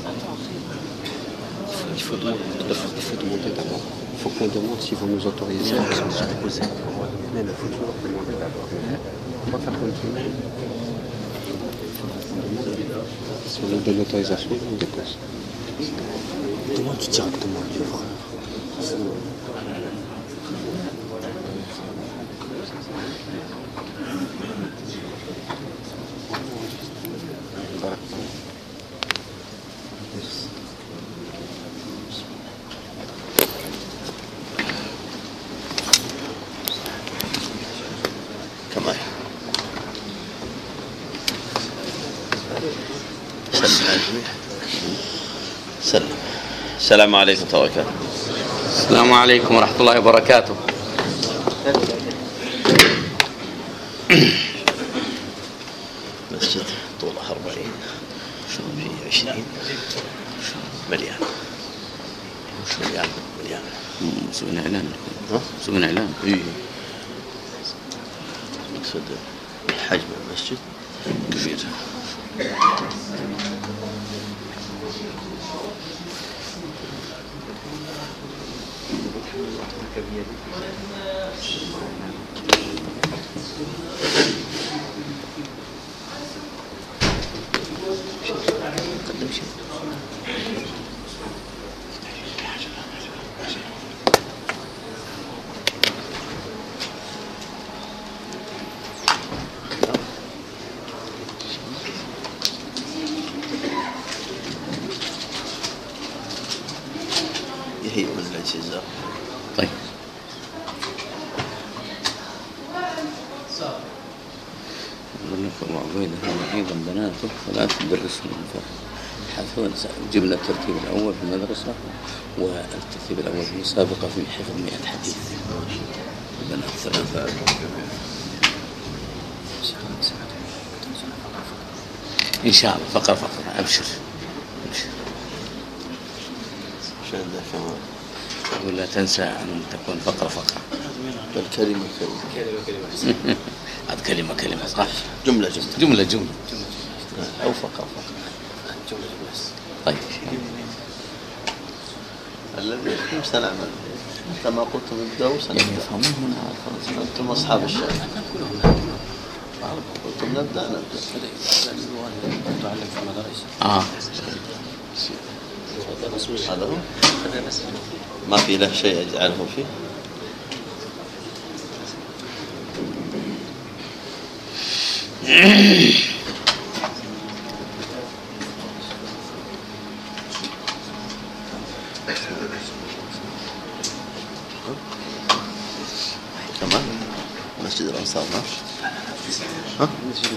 Il faut demander d'abord. Il faut qu'on demande s'ils vont nous autoriser à se déposer. Mais il faut toujours demander d'abord. On va faire comme tout le monde. Si on nous donne l'autorisation, on dépose. Demande directement à Dieu, frère. السلام عليكم ورحمة الله وبركاته. السلام عليكم ورحمة الله وبركاته. مسجد طوله 40 فيه 20 مليان. مليان مسوين إعلان. مسوين إعلان. إيه. مقصد حجم المسجد كبير. يهيئ من الاعتزال. طيب. وعبيدة هذا أيضا بناته فلا تدرسهم يحفظون جبنا الترتيب الأول في المدرسة والترتيب الأول في المسابقة في حفظ 100 حديث. بنات 3. إن شاء الله فقرة أبشر. ولا تنسى أن تكون فقرة. الكلمة هذا كلمة صح. جملة أو فقرة. طيب. الذي سنعمل كما قلتم نبدأ سنبدأ. أنتم أصحاب الشيء. قلتم نبدأ. تعلم في المدارس. هذا هو. ما في له شيء أجعله فيه. كمان مسجد الأنصار ها؟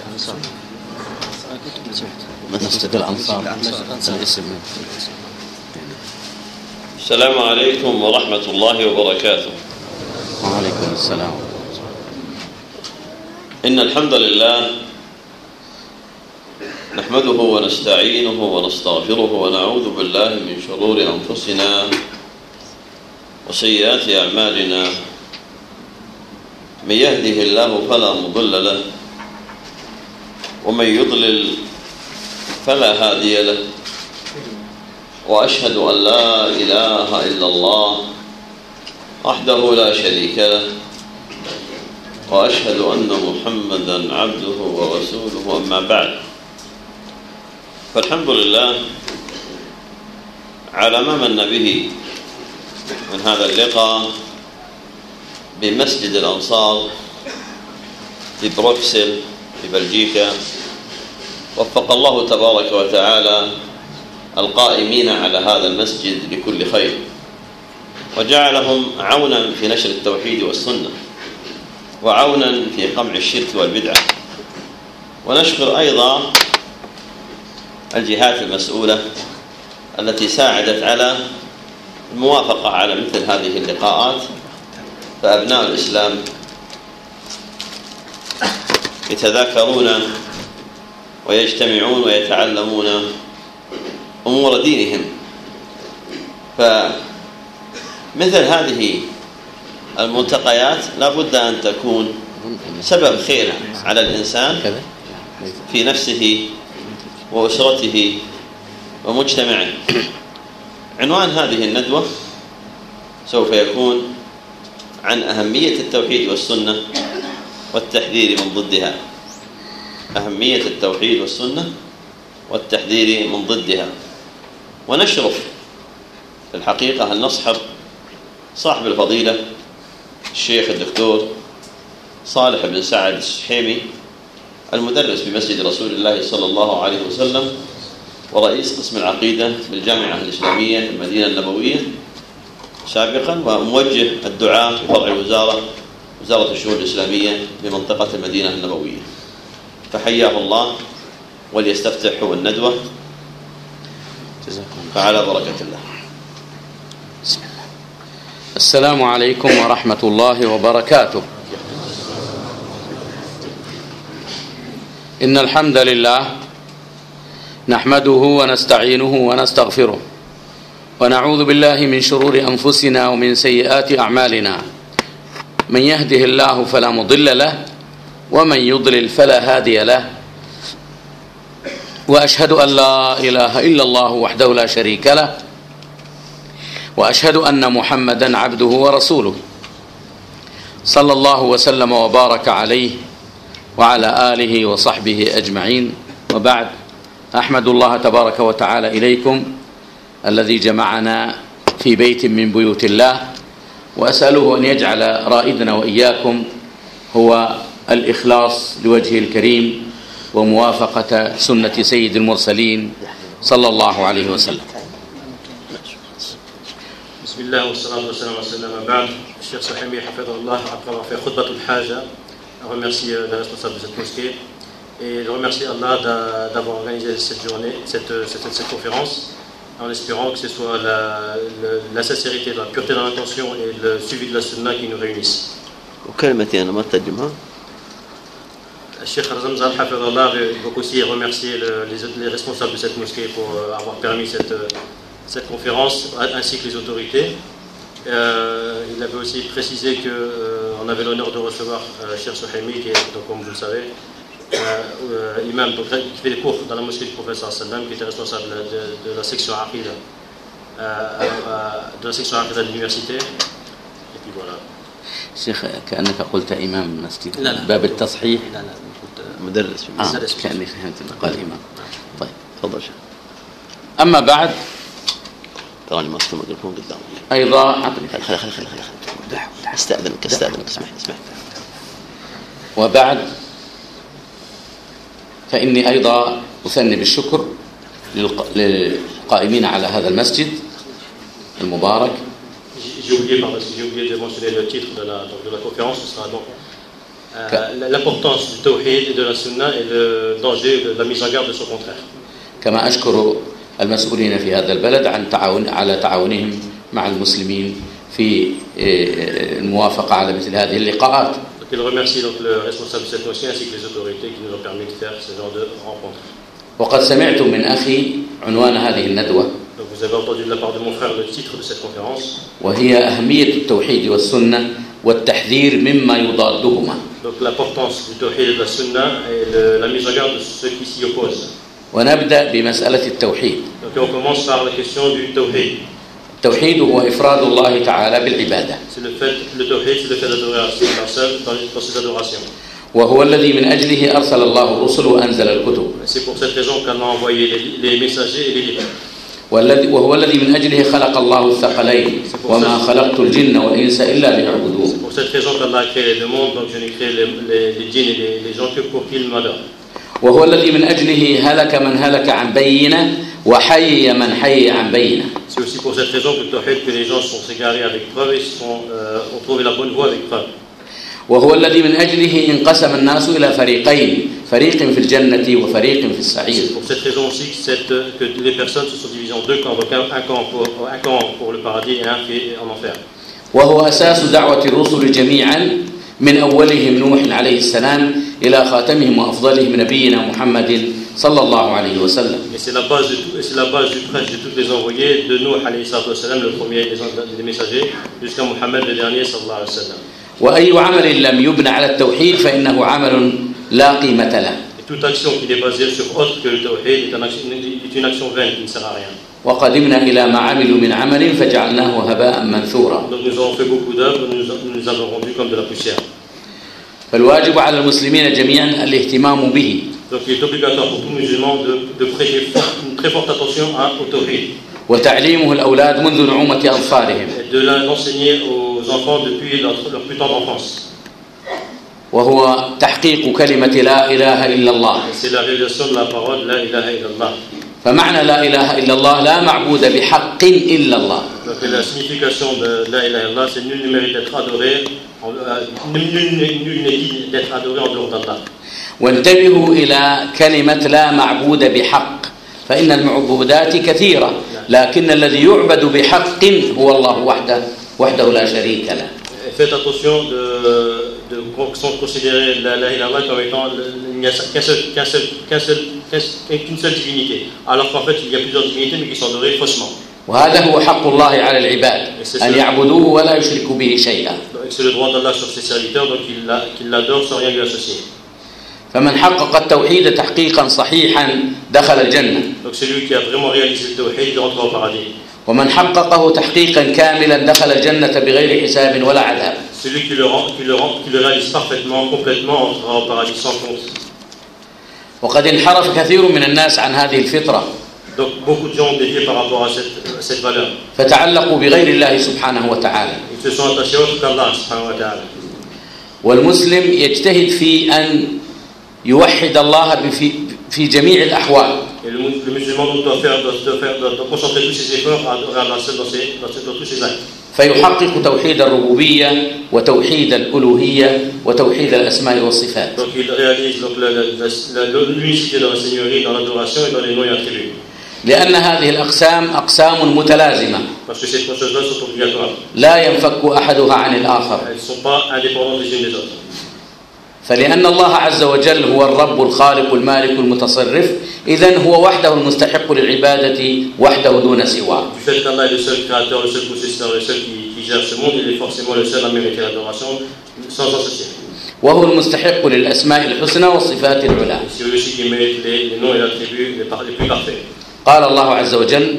مسجد الأنصار. الاسم. السلام عليكم ورحمة الله وبركاته. وعليكم السلام. إن الحمد لله نحمده ونستعينه ونستغفره ونعوذ بالله من شرور أنفسنا وسيئات أعمالنا. من يهده الله فلا مضل له ومن يضلل فلا هادي له. وأشهد أن لا إله إلا الله وحده لا شريك له وأشهد أن محمدا عبده ورسوله. أما بعد، فالحمد لله على ما من به من هذا اللقاء بمسجد الأنصار في بروكسل في بلجيكا. وفق الله تبارك وتعالى القائمين على هذا المسجد لكل خير وجعلهم عونا في نشر التوحيد والسنة وعونا في قمع الشرك والبدعة. ونشكر أيضا الجهات المسؤولة التي ساعدت على الموافقة على مثل هذه اللقاءات. فأبناء الإسلام يتذاكرون ويجتمعون ويتعلمون أمور دينهم. فمثل هذه الملتقيات لا بد أن تكون سبب خير على الإنسان في نفسه وأسرته ومجتمعه. عنوان هذه الندوة سوف يكون عن أهمية التوحيد والسنة والتحذير من ضدها. أهمية التوحيد والسنة والتحذير من ضدها. ونشرف في الحقيقة أن نصحب صاحب الفضيلة الشيخ الدكتور صالح بن سعد السحيمي، المدرس بمسجد رسول الله صلى الله عليه وسلم ورئيس قسم العقيدة بالجامعة الإسلامية في المدينة النبوية سابقا، وموجه الدعاء في فرع وزارة الشؤون الإسلامية بمنطقة المدينة النبوية. فحياه الله وليستفتح هو الندوة، فعلى بركة الله. بسم الله. السلام عليكم ورحمة الله وبركاته. إن الحمد لله نحمده ونستعينه ونستغفره، ونعوذ بالله من شرور أنفسنا ومن سيئات أعمالنا. من يهده الله فلا مضل له، ومن يضلل فلا هادي له. وأشهد أن لا إله إلا الله وحده لا شريك له، وأشهد أن محمدا عبده ورسوله، صلى الله وسلم وبارك عليه وعلى آله وصحبه أجمعين. وبعد، أحمد الله تبارك وتعالى إليكم الذي جمعنا في بيت من بيوت الله، وأسأله أن يجعل رائدنا وإياكم هو الإخلاص لوجهه الكريم وموافقة سنة سيد المرسلين صلى الله عليه وسلم. بسم الله والصلاة والسلام على سيدنا بعد. الشيخ سحيمي حفظه الله après fait khutbat al-haja, remercie le responsable de cette mosquée et je remercie Allah d'avoir organisé cette journée, cette conférence, en espérant que ce soit la sincérité, la pureté dans l'intention et le suivi de la sunna qui nous réunissent. وكلمتي أنا ما ترجمها. Cheikh Ramzan Hafidallah veut aussi remercier les responsables de cette mosquée pour avoir permis cette conférence, ainsi que les autorités. Il avait aussi précisé qu'on avait l'honneur de recevoir Cheikh Suhaimi, qui est, donc, comme vous le savez, imam, donc, qui fait des cours dans la mosquée du prophète sallallahu alayhi wa sallam, qui était responsable de la section Aqida, de l'université. Et puis voilà. شيخ كأنك قلت إمام المسجد باب التصحيح. لا مدرس في المسجد. كأني فهمت قال إمام. طيب تفضل شيخ. أما بعد، تراني ما استمع الميكروفون قدامك. أيضا خلي استأذنك اسمح. وبعد، فإني أيضا أثني بالشكر للقائمين على هذا المسجد المبارك. J'ai oublié de mentionner le titre de la conférence. Ce sera donc l'importance du tawhid et de la sunna et le danger de la mise en garde de son contraire. كما أشكر المسؤولين في هذا البلد على تعاونهم مع المسلمين في الموافقة على مثل هذه اللقاءات. Donc il remercie donc le responsable de cette mosquée ainsi que les autorités qui nous ont permis de faire ce genre de rencontre. وقد سمعت من أخي عنوان هذه الندوة. Donc vous avez entendu de la part de mon frère le titre de cette conférence. وهي أهمية التوحيد والسنة والتحذير مما يضادهما. Donc l'importance du tawhid et de la sunna et la mise en garde de ceux qui s'y opposent. ونبدأ بمسألة التوحيد. Donc on commence par la question du tawhid. التوحيد هو إفراد الله تعالى بالعبادة. C'est le tawhid, c'est le fait d'adorer Allah seul dans ses adorations. وهو الذي من أجله أرسل الله الرسل وأنزل الكتب. C'est pour cette raison qu'Allah a envoyé les messagers et les livres. وهو الذي من أجله خلق الله الثقلين وما خلقت الجن والإنس إلا ليعبدون. C'est pour cette raison qu'Allah a créé les deux mondes, donc je n'ai créé les djinns et les gens que pour qu'ils m'adorent. وهو الذي من أجله هلك من هلك عن بينة وحي من حي عن بينة. C'est aussi pour cette raison que les gens sont égarés avec preuve et ont trouvé la bonne voie avec preuve. وهو الذي من أجله انقسم الناس إلى فريقين، فريق في الجنة وفريق في السعير. C'est pour cette raison aussi que les personnes se sont divisées en deux camps, donc un camp pour le paradis et un qui est en enfer. وهو أساس دعوة الرسل جميعا من أولهم نوح عليه السلام إلى خاتمهم وأفضلهم نبينا محمد صلى الله عليه وسلم. Et c'est la base du prêche de tous les envoyés, de Nuh alayhi salam, le premier des messagers, jusqu'à Muhammad le dernier sallallahu alayhi wa sallam. وأي عمل لم يبنى على التوحيد فإنه عمل لا قيمة له. Et toute action qui est basée sur autre que le tawhid est est une action vaine qui ne sert à rien. وقدمنا إلى ما عملوا من عمل فجعلناه هباء منثورا. Donc nous avons fait beaucoup d'œuvres, nous les avons rendues comme de la poussière. فالواجب على المسلمين جميعا الاهتمام به. Donc il est obligatoire pour tout musulman de prêter une très forte attention au tawhid. وتعليمه الأولاد منذ نعومة أظفارهم. Et de l'enseigner aux enfants depuis leur plus tendre enfance. وهو تحقيق كلمة لا إله إلا الله. C'est la réalisation de la parole la ilaha illallah. فمعنى لا إله إلا الله لا معبود بحق إلا الله. Donc la signification de la ilaha illallah, c'est nul ne mérite d'être adoré, nul n'est digne d'être adoré en dehors d'Allah. وانتبهوا إلى كلمة لا معبود بحق، فإن المعبودات كثيرة لكن الذي يعبد بحق هو الله وحده لا شريك له. Faites attention de considérer la ilaha illallah comme étant il n'y a qu'une seule divinité, alors qu'en fait il y a plusieurs divinités mais qui sont adorées faussement. وهذا هو حق الله على العباد أن يعبدوه ولا يشركوا به شيئا. C'est le droit d'Allah sur ses serviteurs, donc qu'il l'adore sans rien lui associer. فمن حقق التوحيد تحقيقا صحيحا دخل الجنة. Donc celui qui a vraiment réalisé le tawhid rentre au paradis. ومن حققه تحقيقا كاملا دخل الجنة بغير حساب ولا عذاب. Celui qui le réalise parfaitement, complètement, entrera au paradis sans compte. وقد انحرف كثير من الناس عن هذه الفطرة. Donc beaucoup de gens ont dévié par rapport à cette valeur. فتعلقوا بغير الله سبحانه وتعالى. Ils se sont attachés autre qu'Allah subhanahu wa ta'ala. والمسلم يجتهد في أن يوحد الله في جميع الأحوال. Et le musulman doit concentrer tous ses efforts à adorer Allah seul dans tous ses actes. فيحقق توحيد الربوبية وتوحيد الألوهية وتوحيد الأسماء والصفات. Donc il réalise l'unicité dans la seigneurie, dans l'adoration et dans les noms et attributs. لأن هذه الأقسام أقسام متلازمة. Parce que ces choses-là sont obligatoires. لا ينفك أحدها عن الآخر. Elles ne sont pas indépendantes les unes des autres. فلأن الله عز وجل هو الرب الخالق المالك المتصرف، إذن هو وحده المستحق للعبادة وحده دون سواه. Du fait qu'Allah est le seul créateur, le seul possesseur, le seul qui gère ce monde, il est forcément le seul à mériter l'adoration sans associer. وهو المستحق للأسماء الحسنى والصفات العلى. C'est lui aussi qui mérite les noms et les attributs les plus parfaits. قال الله عز وجل: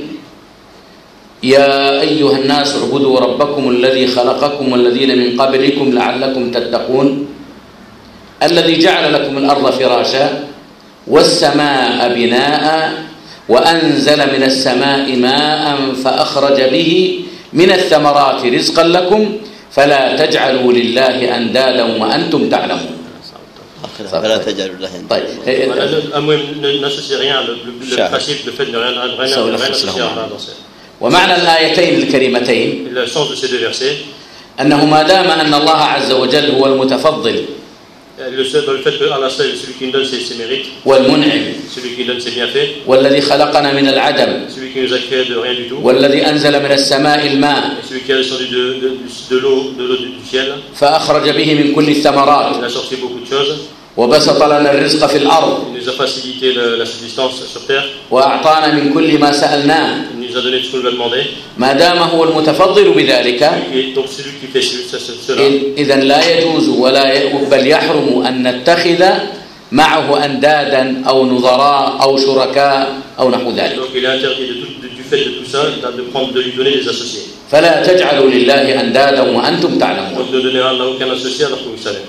يا أيها الناس اعبدوا ربكم الذي خلقكم والذين من قبلكم لعلكم تتقون الذي جعل لكم الأرض فراشا والسماء بناء وأنزل من السماء ماء فأخرج به من الثمرات رزقا لكم فلا تجعلوا لله أندادا وأنتم تعلمون. فلا تجعلوا لله طيب. N'associez rien, le principe, le fait de rien associer à Allah dans ça. ومعنى الآيتين الكريمتين Le sens de ces deux versets, أنه ما دام أن الله عز وجل هو المتفضل dans le fait que Allah seul est celui qui nous donne ses mérites, والمنعم celui qui donne ses bienfaits, والذي خلقنا من العدم celui qui nous a créé de rien du tout, والذي أنزل من السماء الماء et celui qui a descendu de l'eau du ciel, فأخرج به من كل الثمرات il a sorti beaucoup de choses, وبسط لنا الرزق في الأرض il nous a facilité la subsistance sur terre, وأعطانا من كل ما سألناه. il nous a donné tout ce qu'on lui a demandé, ما دام هو المتفضل بذلك et donc c'est lui qui fait cela. إذن لا يجوز بل يحرم أن نتخذ معه أندادا أو نظراء أو شركاء أو نحو ذلك. Donc il est interdit du fait de tout ça de lui donner des associés. فلا تجعلوا لله أندادا وأنتم تعلمون. Donc de donner à Allah aucun associé alors que vous savez.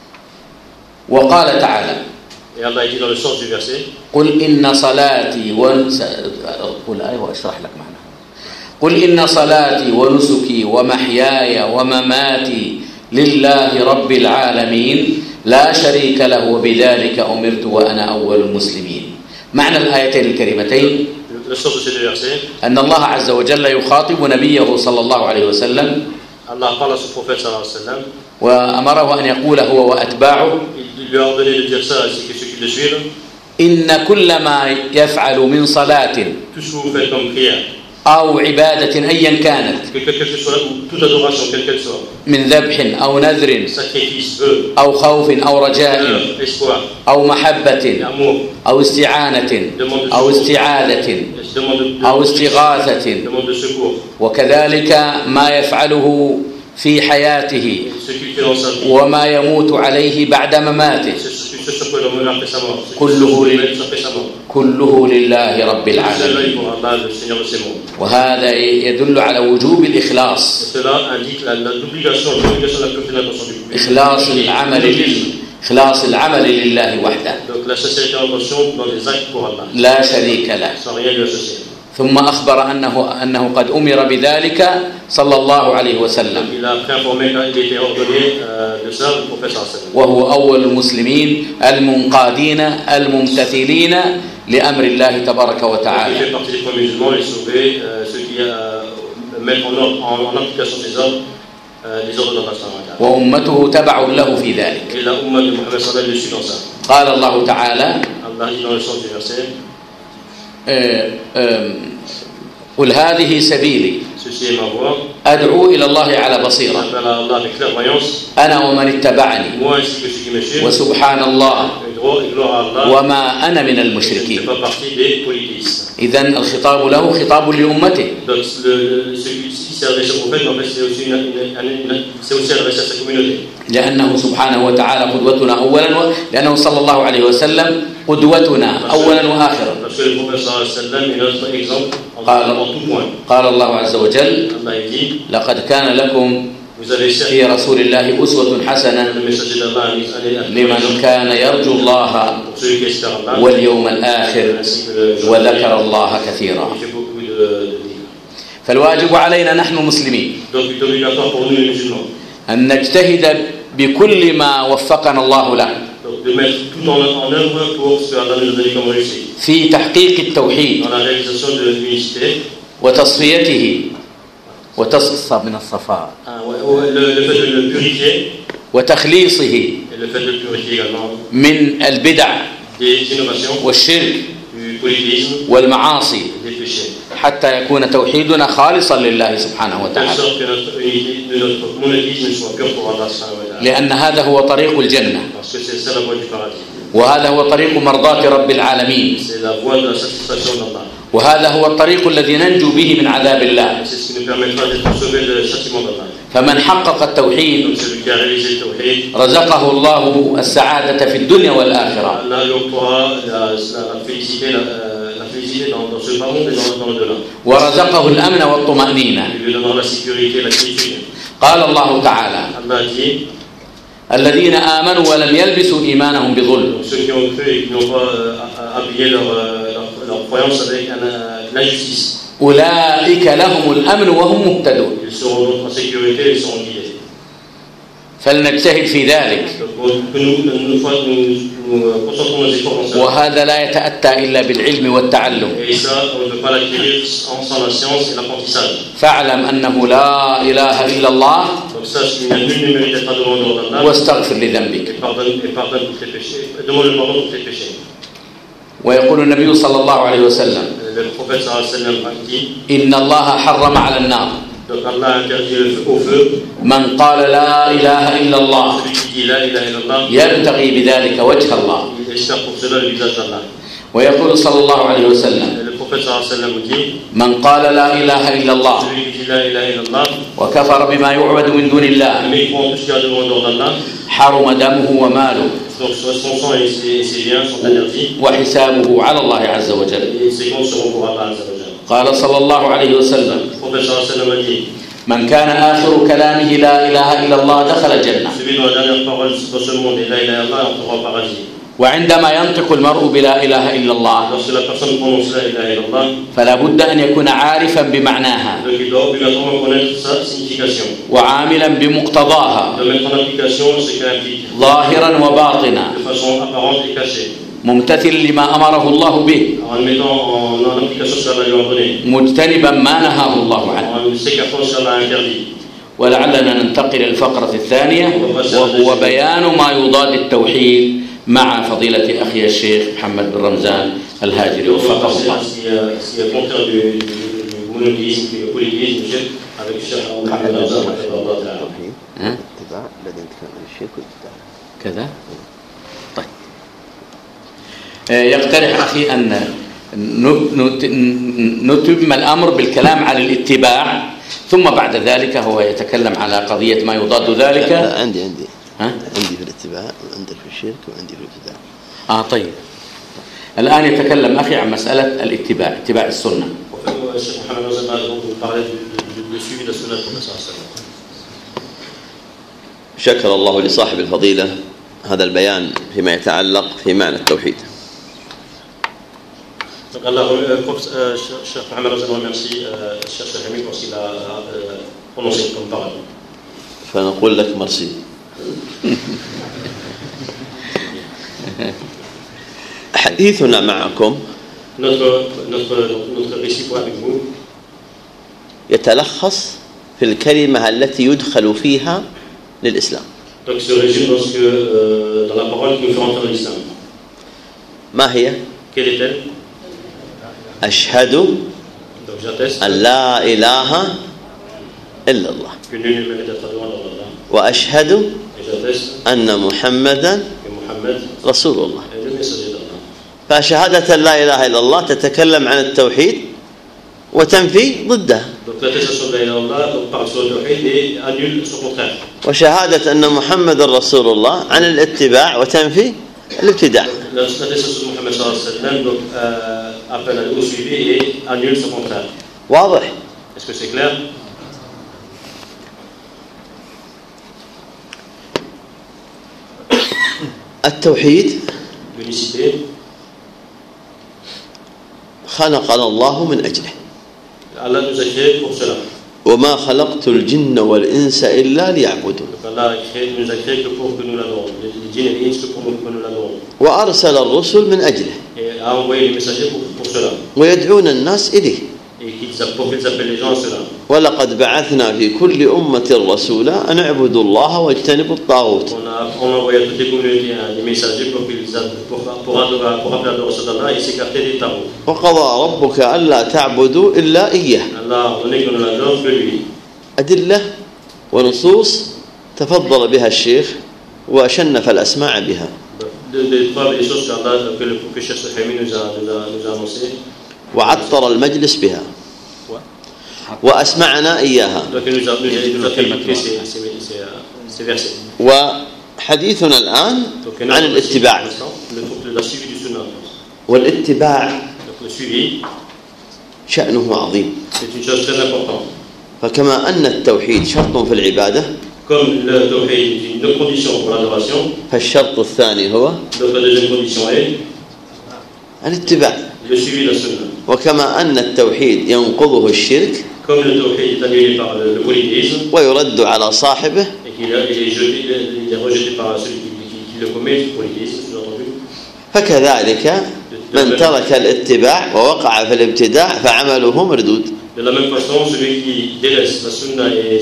وقال تعالى: Et Allah dit dans le sens du verset: قل إن صلاتي قل إن صلاتي ونسكي ومحياي ومماتي لله رب العالمين لا شريك له وبذلك أمرت وأنا أول المسلمين. معنى الآيتين الكريمتين أن الله عز وجل يخاطب نبيه صلى الله عليه وسلم وأمره أن يقول هو وأتباعه: إن كل ما يفعل من صلاة أو عبادة أيا كانت من ذبح أو نذر أو خوف أو رجاء أو محبة أو استعانة أو استعاذة أو استغاثة وكذلك ما يفعله في حياته وما كله لله رب Tout cela العالمين. est pour Allah, le Seigneur de ces mondes. وهذا يدل على وجوب Et الإخلاص، cela indique l'obligation de la purification du public. إخلاص العمل لله وحده Donc la sincérité en intention dans les actes pour Allah, لا شريك له. sans rien lui associer. ثم أخبر أنه قد أمر بذلك صلى الله عليه وسلم، Il a après informé quand il était ordonné de ça, le prophète sallallahu alayhi wa sallam. وهو أول المسلمين المنقادين الممتثلين لأمر الله تبارك Il fait وتعالى. partie des premiers musulmans et sauver ceux qui mettent en application des ordres d'Allah sallallahu alayhi wa sallam. وأمته تبع له في ذلك. Et la Ummah de Muhammad sallallahu alayhi wa sallam le suit dans ça. قال الله تعالى: Allah dit dans le sens du verset, قل هذه سبيلي ceci est ma voie, أدعو إلى الله على بصيرة j'appelle à Allah avec clairvoyance, أنا ومن اتبعني moi ainsi que ceux qui me suivent, وسبحان الله et droit et gloire à Allah, وما أنا من je ne fais المشركين. pas partie des polythéistes. إذن الخطاب له خطاب لأمته، Donc celui-ci s'est adressé au prophète, mais en fait c'est aussi adressé à sa communauté. لأنه سبحانه وتعالى قدوتنا أولا، لأنه صلى الله عليه وسلم قدوتنا أولا وآخرا. Parce que le prophète sallallahu alayhi wa sallam est notre exemple en tout point. قال الله عز وجل: Allah dit, لقد كان لكم vous avez في servi رسول الله أسوة حسنة le messager d'Allah لمن كان يرجو الله pour celui qui espère Allah, واليوم الآخر ainsi que le jour وذكر الله كثيرا. il fait beaucoup de livres. فالواجب علينا نحن مسلمين Donc il est obligatoire pour nous les musulmans أن نجتهد بكل ما وفقنا الله له donc de mettre tout en œuvre pour ce que Allah nous a donné comme réussite. في تحقيق التوحيد Dans la réalisation de l'unicité, وتصفيته وتصفى من الصفاء le fait de le purifier وتخليصه et le fait de le purifier également من البدع des innovations, والشرك du polythéisme والمعاصي et des péchés. حتى يكون توحيدنا خالصا لله سبحانه De وتعالى، sorte que notre monothéisme soit pur pour Allah subhanahu wa ta'ala. لأن هذا هو طريق الجنة، Parce que c'est ça la voie du paradis. وهذا هو طريق مرضاة رب العالمين، C'est la voie de la satisfaction d'Allah. وهذا هو الطريق الذي ننجو به من عذاب الله. C'est ce qui nous permettra d'être sauvés du châtiment d'Allah. فمن حقق التوحيد Donc celui qui a réalisé le tawhid, رزقه الله السعادة في الدنيا والآخرة، Allah lui octroiera la félicité dans ce bas monde et dans le-delà. ورزقه الأمن والطمأنينة. Il lui donnera la sécurité et la quiétude. قال الله تعالى: Allah dit, الذين آمنوا ولم يلبسوا إيمانهم بظلم donc ceux qui ont cru et qui n'ont pas appuyé leur croyance avec l'injustice, أولئك لهم الأمن وهم مهتدون. ils seront donc en sécurité et ils seront guidés. فلنجتهد في ذلك، Donc que nous concentrons nos efforts dans ça. وهذا لا يتأتى إلا بالعلم والتعلم. Et ça, on ne peut pas l'acquérir sans la science et l'apprentissage. فاعلم أنه لا إله إلا الله Donc sache qu'il n'y a nul ne mérite d'être adoré d'Allah. واستغفر لذنبك. Et pardonne pour tes péchés. Demande le pardon pour tes péchés. ويقول النبي صلى الله عليه وسلم: Le prophète sallallahu alayhi wa sallam dit, إن الله حرم على النار donc Allah a interdit le feu au feu. من قال لا إله إلا الله Celui qui dit la ilaha illallah, يبتغي بذلك وجه الله. il espère pour cela le visage d'Allah. ويقول صلى الله عليه وسلم: Et le prophète sallallahu alayhi wa sallam dit, من قال لا إله إلا الله celui qui dit la ilaha illallah, وكفر بما يعبد من دون الله mais il croit en tout ce qu'il y a devant d'Allah, حرم دمه وماله donc son sang et ses biens sont interdits. وحسابه على الله عز وجل. Et ses comptes seront pour Allah azza wa jalla. قال صلى الله عليه وسلم: Le prophète sallallahu alayhi wa sallam a dit, من كان آخر كلامه لا إله إلا الله دخل الجنة. celui dont la dernière parole dans ce monde est la ilaha illallah entrera au paradis. وعندما ينطق المرء بلا إله إلا الله Lorsque la personne prononce la ilaha illallah, فلا بد أن يكون عارفا بمعناها donc il doit obligatoirement connaître sa signification, وعاملا بمقتضاها de mettre en application ce qu'elle implique, ظاهرا وباطنا de façon apparente et cachée, ممتثلا لما أمره الله به en mettant en application ce qu'Allah lui a ordonné, مجتنبا ما نهاه الله عنه. en s'écartant ce qu'Allah a interdit. ولعلنا ننتقل للفقرة الثانية وهو بيان ما يضاد التوحيد مع فضيلة أخي الشيخ محمد بن رمزان الهاجري وفقه الله. Ce qui est contraire du monothéisme et du polythéisme, avec Cheikh Mohamed Al-Azhar, اتباع الذي ينتفع عن الشرك والاتباع. كذا طيب. يقترح أخي أن نتم الأمر بالكلام على الاتباع، ثم بعد ذلك هو يتكلم على قضية ما يضاد ذلك. عندي ها؟ عندي في الاتباع وعندك في الشرك وعندي في الابتداع. طيب. الآن يتكلم أخي عن مسألة الاتباع، اتباع السنة. شكر الله لصاحب الفضيلة هذا البيان فيما يتعلق في معنى التوحيد. Cheikh Mohamed Razan remercie Cheikh Chahimi pour ce qu'il a prononcé comme parole. فنقول لك مرسي. حديثنا معكم notre récit avec vous يتلخص في الكلمة التي يدخل فيها للإسلام. Donc se résume dans la parole qui nous fait entrer dans l'islam. ما هي؟ Quelle est-elle? أشهد Donc j'atteste أن لا إله إلا الله que nul ne mérite d'être adoré en dehors d'Allah. وأشهد Et j'atteste أن محمدا que Mohammed رسول الله. est le messager d'Allah. فشهادة لا إله إلا الله تتكلم عن التوحيد وتنفي ضده. Donc l'attestation de la ilaha illallah parle sur le tawhid et annule son contraire. وشهادة أن محمدا رسول الله عن الاتباع وتنفي الابتداع. L'attestation de Mohammed sallallahu alayhi wa sallam donc appelle au suivi et annule son contraire. واضح؟ Est-ce que c'est clair? التوحيد L'unicité, خلقنا الله من أجله. Allah nous a créés pour cela. وما خلقت الجن والإنس إلا ليعبدون. Donc Allah nous a créés que pour que nous l'adorons. Les djinns et les ins que pour que nous l'adorons. وأرسل الرسل من أجله. Et a envoyé les messagers pour cela. ويدعون الناس إليه. Et pour qu'ils appellent les gens à cela. ولقد بعثنا في كل أمة رسولا أن اعبدوا الله واجتنبوا الطاغوت. On a envoyé à toutes les communautés des messagers pour appeler à l'adoration d'Allah et s'écarter des tabots. وقضى ربك ألا تعبدوا إلا إياه. Allah a ordonné que nous l'adorions que lui. أدلة ونصوص تفضل بها الشيخ وشنف الأسماع بها. Des preuves et des choses que le Cheikh Chahimi nous a annoncées. وعطر المجلس بها وأسمعنا إياها. Donc il nous a fait écouter ces versets. وحديثنا الآن عن الاتباع. Le suivi du sunnah. والاتباع Donc le suivi, شأنه عظيم. c'est une chose très importante. فكما أن التوحيد شرط في العبادة Comme le tawhid est une condition pour l'adoration, فالشرط الثاني هو donc la deuxième condition est الاتباع. le suivi de la sunna. وكما أن التوحيد ينقضه الشرك Comme le tawhid est annulé par le polythéisme ويرد على صاحبه et qu'il est rejeté par celui qui le commet, le polythéisme, sous-entendu. فكذلك من ترك الاتباع ووقع في الابتداع فعمله مردود. De la même façon, celui qui délaisse la sunna et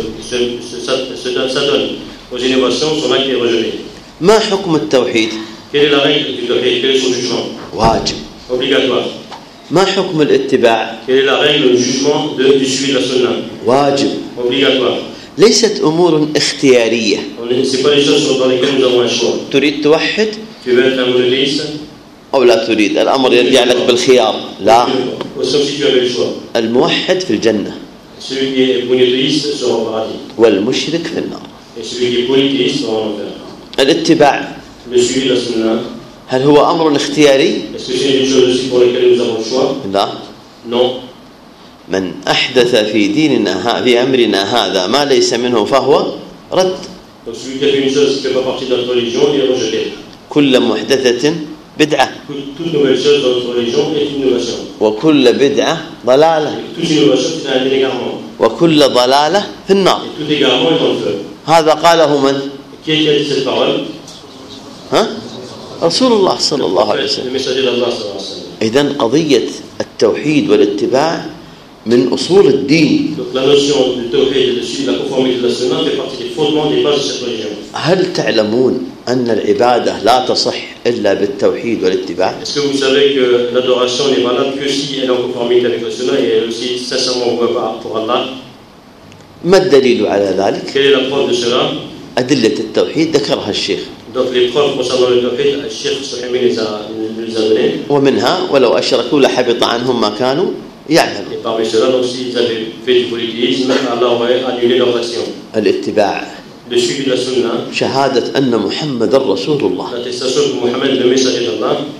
s'adonne aux innovations, son acte est rejeté. ما حكم التوحيد؟ Quelle est la règle du tawhid? Quel est son jugement? واجب. Obligatoire. ما حكم الاتباع؟ Quelle est la règle, le jugement du suivi de la sunna? واجب. Obligatoire. ليست أمور اختيارية. Ce n'est pas les choses dans lesquelles nous avons un choix. تريد توحد Tu veux être un monothéiste أو لا تريد، الأمر يرجع لك بالخيار. لا، sauf si tu avais le choix. الموحد في الجنة Celui qui est monothéiste sera au paradis. والمشرك في النار. Et celui qui est polythéiste sera en enfer. الاتباع Le suivi de la sunna, هل هو أمر اختياري؟ est-ce que c'est une chose aussi pour laquelle nous avons le choix? لا. Non. من أحدث في ديننا في أمرنا هذا ما ليس منه فهو رد. Donc celui qui a fait une chose qui ne fait pas partie de notre religion, il est rejeté. كل محدثة بدعة Toute nouvelle chose dans notre religion est une innovation. وكل بدعة ضلالة Toute innovation, c'est un égarement. وكل ضلالة في النار. Et tout égarement est dans le feu. هذا قاله من؟ Qui a dit cette parole? ها؟ رسول الله صلى الله عليه وسلم. Le messager d'Allah sallallahu alayhi wa sallam. إذن قضية التوحيد والاتباع من أصول الدين. Donc la notion du tawhid et de suivre la conformité de la sunna fait partie des fondements des bases de cette religion. هل تعلمون أن العبادة لا تصح إلا بالتوحيد والاتباع؟ Est-ce que vous savez que l'adoration n'est valable que si elle est en conformité avec la sunna et elle aussi sincèrement pour Allah? ما الدليل على ذلك؟ Quelle est la preuve de cela? أدلة التوحيد ذكرها الشيخ. Donc les preuves concernant le tawhid, le Cheikh Chahimi les a données. ومنها ولو أشركوا لحبط عنهم ما كانوا يعملون. Et parmi cela, donc s'ils avaient fait du polythéisme, Allah aurait annulé leur action. الاتباع Le suivi de la sunna, شهادة أن محمد رسول الله l'attestation que Mohammed est le messager d'Allah,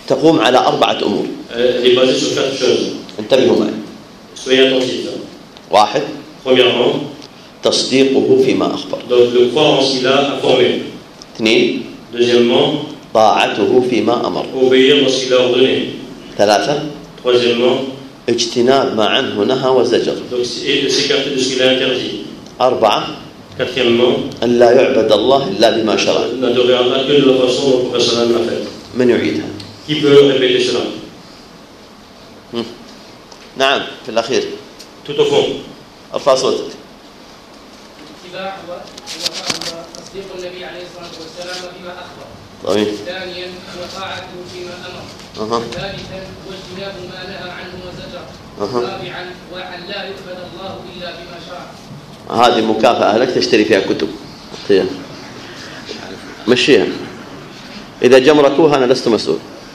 تقوم على 4 أمور. Elle est basée sur 4 choses. انتبهوا معي. Soyez attentifs. 1. Premièrement, تصديقه فيما أخبر. donc le croire en ce qu'il a informé. 2. Deuxièmement, طاعته فيما أمر. obéir dans ce qu'il a ordonné. 3. Troisièmement, اجتناب ما عنه نهى وزجر. donc s'écarter de ce qu'il a interdit. 4. Quatrièmement, أن لا يعبد الله إلا بما شرع. n'adorer Allah que de la façon dont le prophète sallam l'a fait. من يعيدها؟ Qui peut répéter cela? نعم في الأخير. Tout au fond. ارفع صوتك. اتباع وتصديق النبي عليه الصلاة والسلام فيما أخبر. طيب. ثانيا وطاعته فيما أمر. ثالثا واجتناب ما نهى عنه وزجر. رابعا وأن لا يعبد الله إلا بما شرع. هذه مكافأة لك تشتري فيها كتب. مشيها. إذا جمركوها أنا لست مسؤول.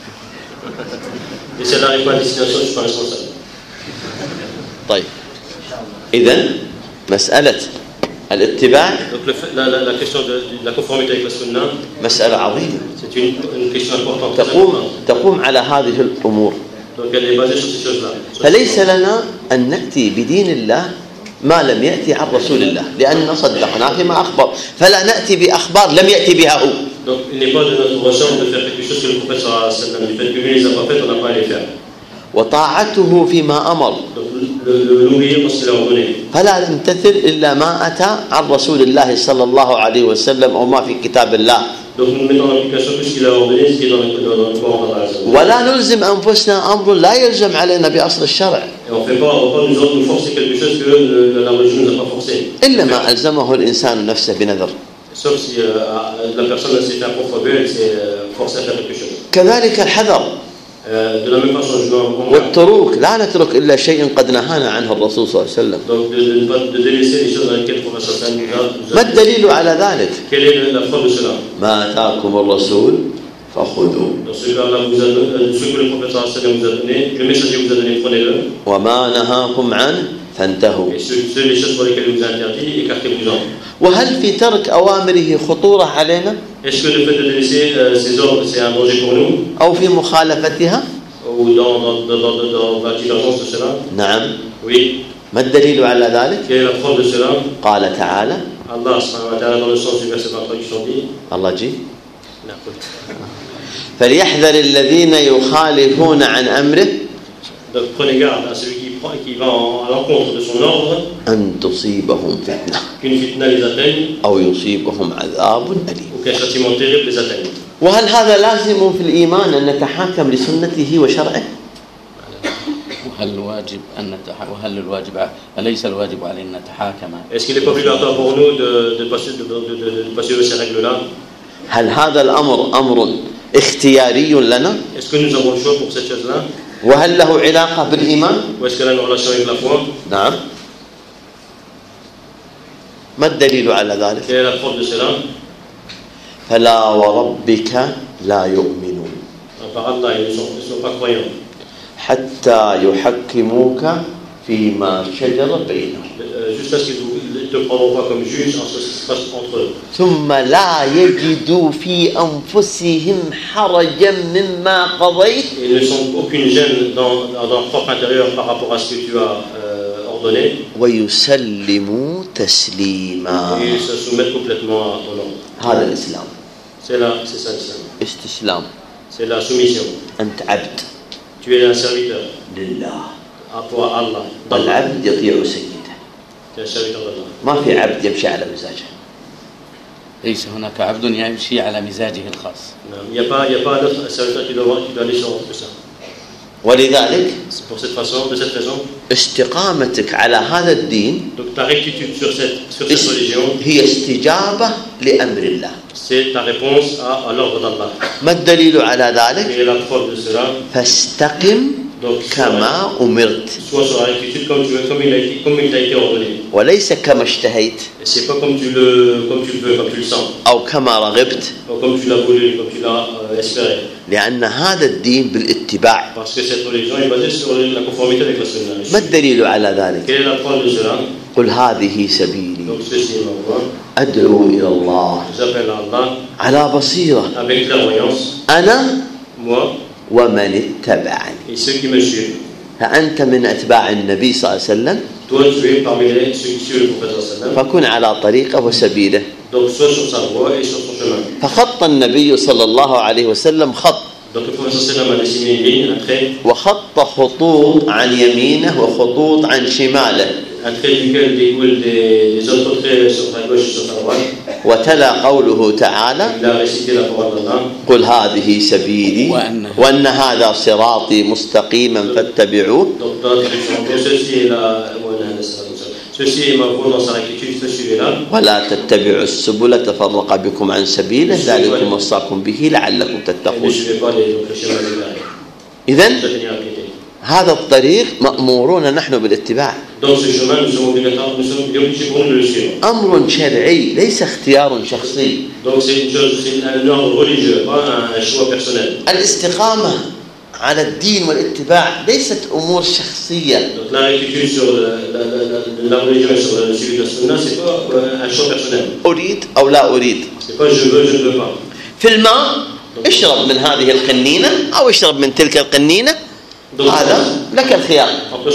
Et si elle n'arrive pas à destination, je ne suis pas responsable. طيب. إذن مسألة الاتباع. Donc la question de la conformité avec la sunna. مسألة عظيمة. C'est une question importante. تقوم على هذه الأمور. Donc elle est basée sur ces choses-là. فليس لنا أن نأتي بدين الله ما لم يأتي عن رسول الله لأن صدقنا فيما أخبر فلا نأتي بأخبار لم يأتي بها هو. Donc il n'est pas de notre ressort de faire quelque chose que le prophète sallallahu alayhi wa sallam, du fait que lui les a pas fait, on n'a pas à les faire. وطاعته فيما أمر. Donc l'obéir dans ce qu'il a ordonné. فلا نمتثل إلا ما أتى عن رسول الله صلى الله عليه وسلم أو ما في كتاب الله. Donc nous mettons en application tout ce qu'il a ordonné, ce qui est dans le Coran d'Allah. ولا نلزم أنفسنا أمر لا يلزم علينا بأصل الشرع. Et on ne fait pas, on va pas nous forcer quelque chose que la religion ne nous a pas forcé. إلا ما ألزمه الإنسان نفسه بنذر. Sauf si la personne s'est fait un contre elle, s'est forcée à faire quelque chose. كذلك الحذر. De la même façon, je dois والتروك لا نترك إلا شيء قد نهانا عنه الرسول صلى الله عليه وسلم. Donc de délaisser les choses dans lesquelles le prophète sallallahu alayhi wa sallam. ما الدليل على ذلك؟ Quelle est la preuve de cela? ما آتاكم الرسول فخذوه. Donc ce que le prophète sallallahu alayhi wa sallam vous a donné, le messager vous a donné, prenez-le. وما نهاكم عنه فانتهوا. Et les choses pour lesquelles il vous a interdit, écartez-vous-en. وهل في ترك أوامره خطورة علينا؟ Est-ce que le fait de délaisser ces ordres, c'est un danger pour nous? أو في مخالفتها؟ Ou dans la divergence de cela? نعم. Oui. ما الدليل على ذلك؟ Quelle est la preuve de cela? قال تعالى. Allah subhanahu wa ta'ala dans le sens du verset dans la traduction dit. الله جي. N'importe. فليحذر الذين يخالفون عن أمره. Donc prenez garde à celui qui va à l'encontre de son ordre. أن تصيبهم فتنة. Qu'une fitna les atteigne. أو يصيبهم عذاب أليم. Ou qu'un châtiment terrible les atteigne. وهل هذا لازم في الإيمان أن نتحاكم لسنته وشرعه؟ وهل الواجب أليس الواجب علينا أن نتحاكم؟ Est-ce qu'il n'est pas obligatoire pour nous de passer ces règles-là? هل هذا الأمر أمر اختياري لنا؟ Est-ce que nous avons le choix pour cette chose-là? وهل له علاقة بالإيمان؟ Ou est-ce qu'elle a une relation avec la foi? نعم. ما الدليل على ذلك؟ Quelle est la preuve de cela? فلا وربك لا يؤمنون. Par Allah, ils ne sont pas croyants. حتى يحكموك فيما شجر بينهم. Jusqu'à ce qu'ils ne te prendront pas comme juge en ce qui se passe entre eux. ثم لا يجدوا في أنفسهم حرجا مما قضيت. Ils ne sont aucune gêne dans leur propre intérieur par rapport à ce que tu as ordonné. ويسلموا تسليما. Et ils se soumettent complètement à ton ordre. هذا الإسلام. C'est ça l'islam. استسلام. C'est la soumission. أنت عبد. Tu es un serviteur. لله. Pour Allah. العبد يطيع سيده. Tu es un serviteur d'Allah. ما في عبد يمشي على مزاجه. ليس هناك عبد يمشي على مزاجه الخاص. Il n'y a pas un autre serviteur qui doit aller sur que ça. ولذلك C'est pour cette façon, de cette raison. استقامتك على هذا الدين. Donc ta rectitude sur cette religion. هي استجابة لأمر الله. C'est ta réponse à l'ordre d'Allah. ما الدليل على ذلك؟ Et la preuve de cela. فاستقم كما أمرت. Sois sur la rectitude comme il t'a été ordonné. وليس كما اشتهيت. Et c'est pas comme tu le veux, comme tu le sens. أو كما رغبت. Ou comme tu l'as voulu, comme tu l'as espéré. لأن هذا الدين بالاتباع. Parce que cette religion est basée sur la conformité avec la sunna. ما الدليل على ذلك؟ Quelle est la preuve de cela? قل هذه سبيلي. Donc ceci est ma voie. أدعو إلى الله. J'appelle Allah. على بصيرة. Avec clairvoyance. أنا Moi. ومن اتبعني. Et ceux qui me suivent. فأنت من أتباع النبي صلى الله عليه وسلم. Toi, tu es parmi ceux qui suivent le prophète sallallahu alayhi wa sallam. فكن على طريقه وسبيله. Donc, sois sur sa voie et sur son chemin. فخط النبي صلى الله عليه وسلم خط. Donc, le prophète sallallahu alayhi wa sallam a dessiné une ligne, un trait. وخط خطوط عن يمينه وخطوط عن شماله. Un trait duquel découlent des autres traits sur sa gauche et sur sa droite. وتلا قوله تعالى Il a récité la parole d'Allah. قل هذه سبيلي وأن هذا صراطي مستقيما فاتبعوه. Donc, dans la traduction, ceci est ma voie dans sa rectitude, suivez-la. ولا تتبعوا السبل تفرق بكم عن سبيله ذلكم وصاكم به لعلكم تتقون. إذن هذا الطريق مأمورون نحن بالاتباع. أمر شرعي ليس اختيار شخصي. الاستقامة على الدين والاتباع ليست أمور شخصية. أريد أو لا أريد. في الماء اشرب من هذه القنينة أو اشرب من تلك القنينة، هذا لك الخيار.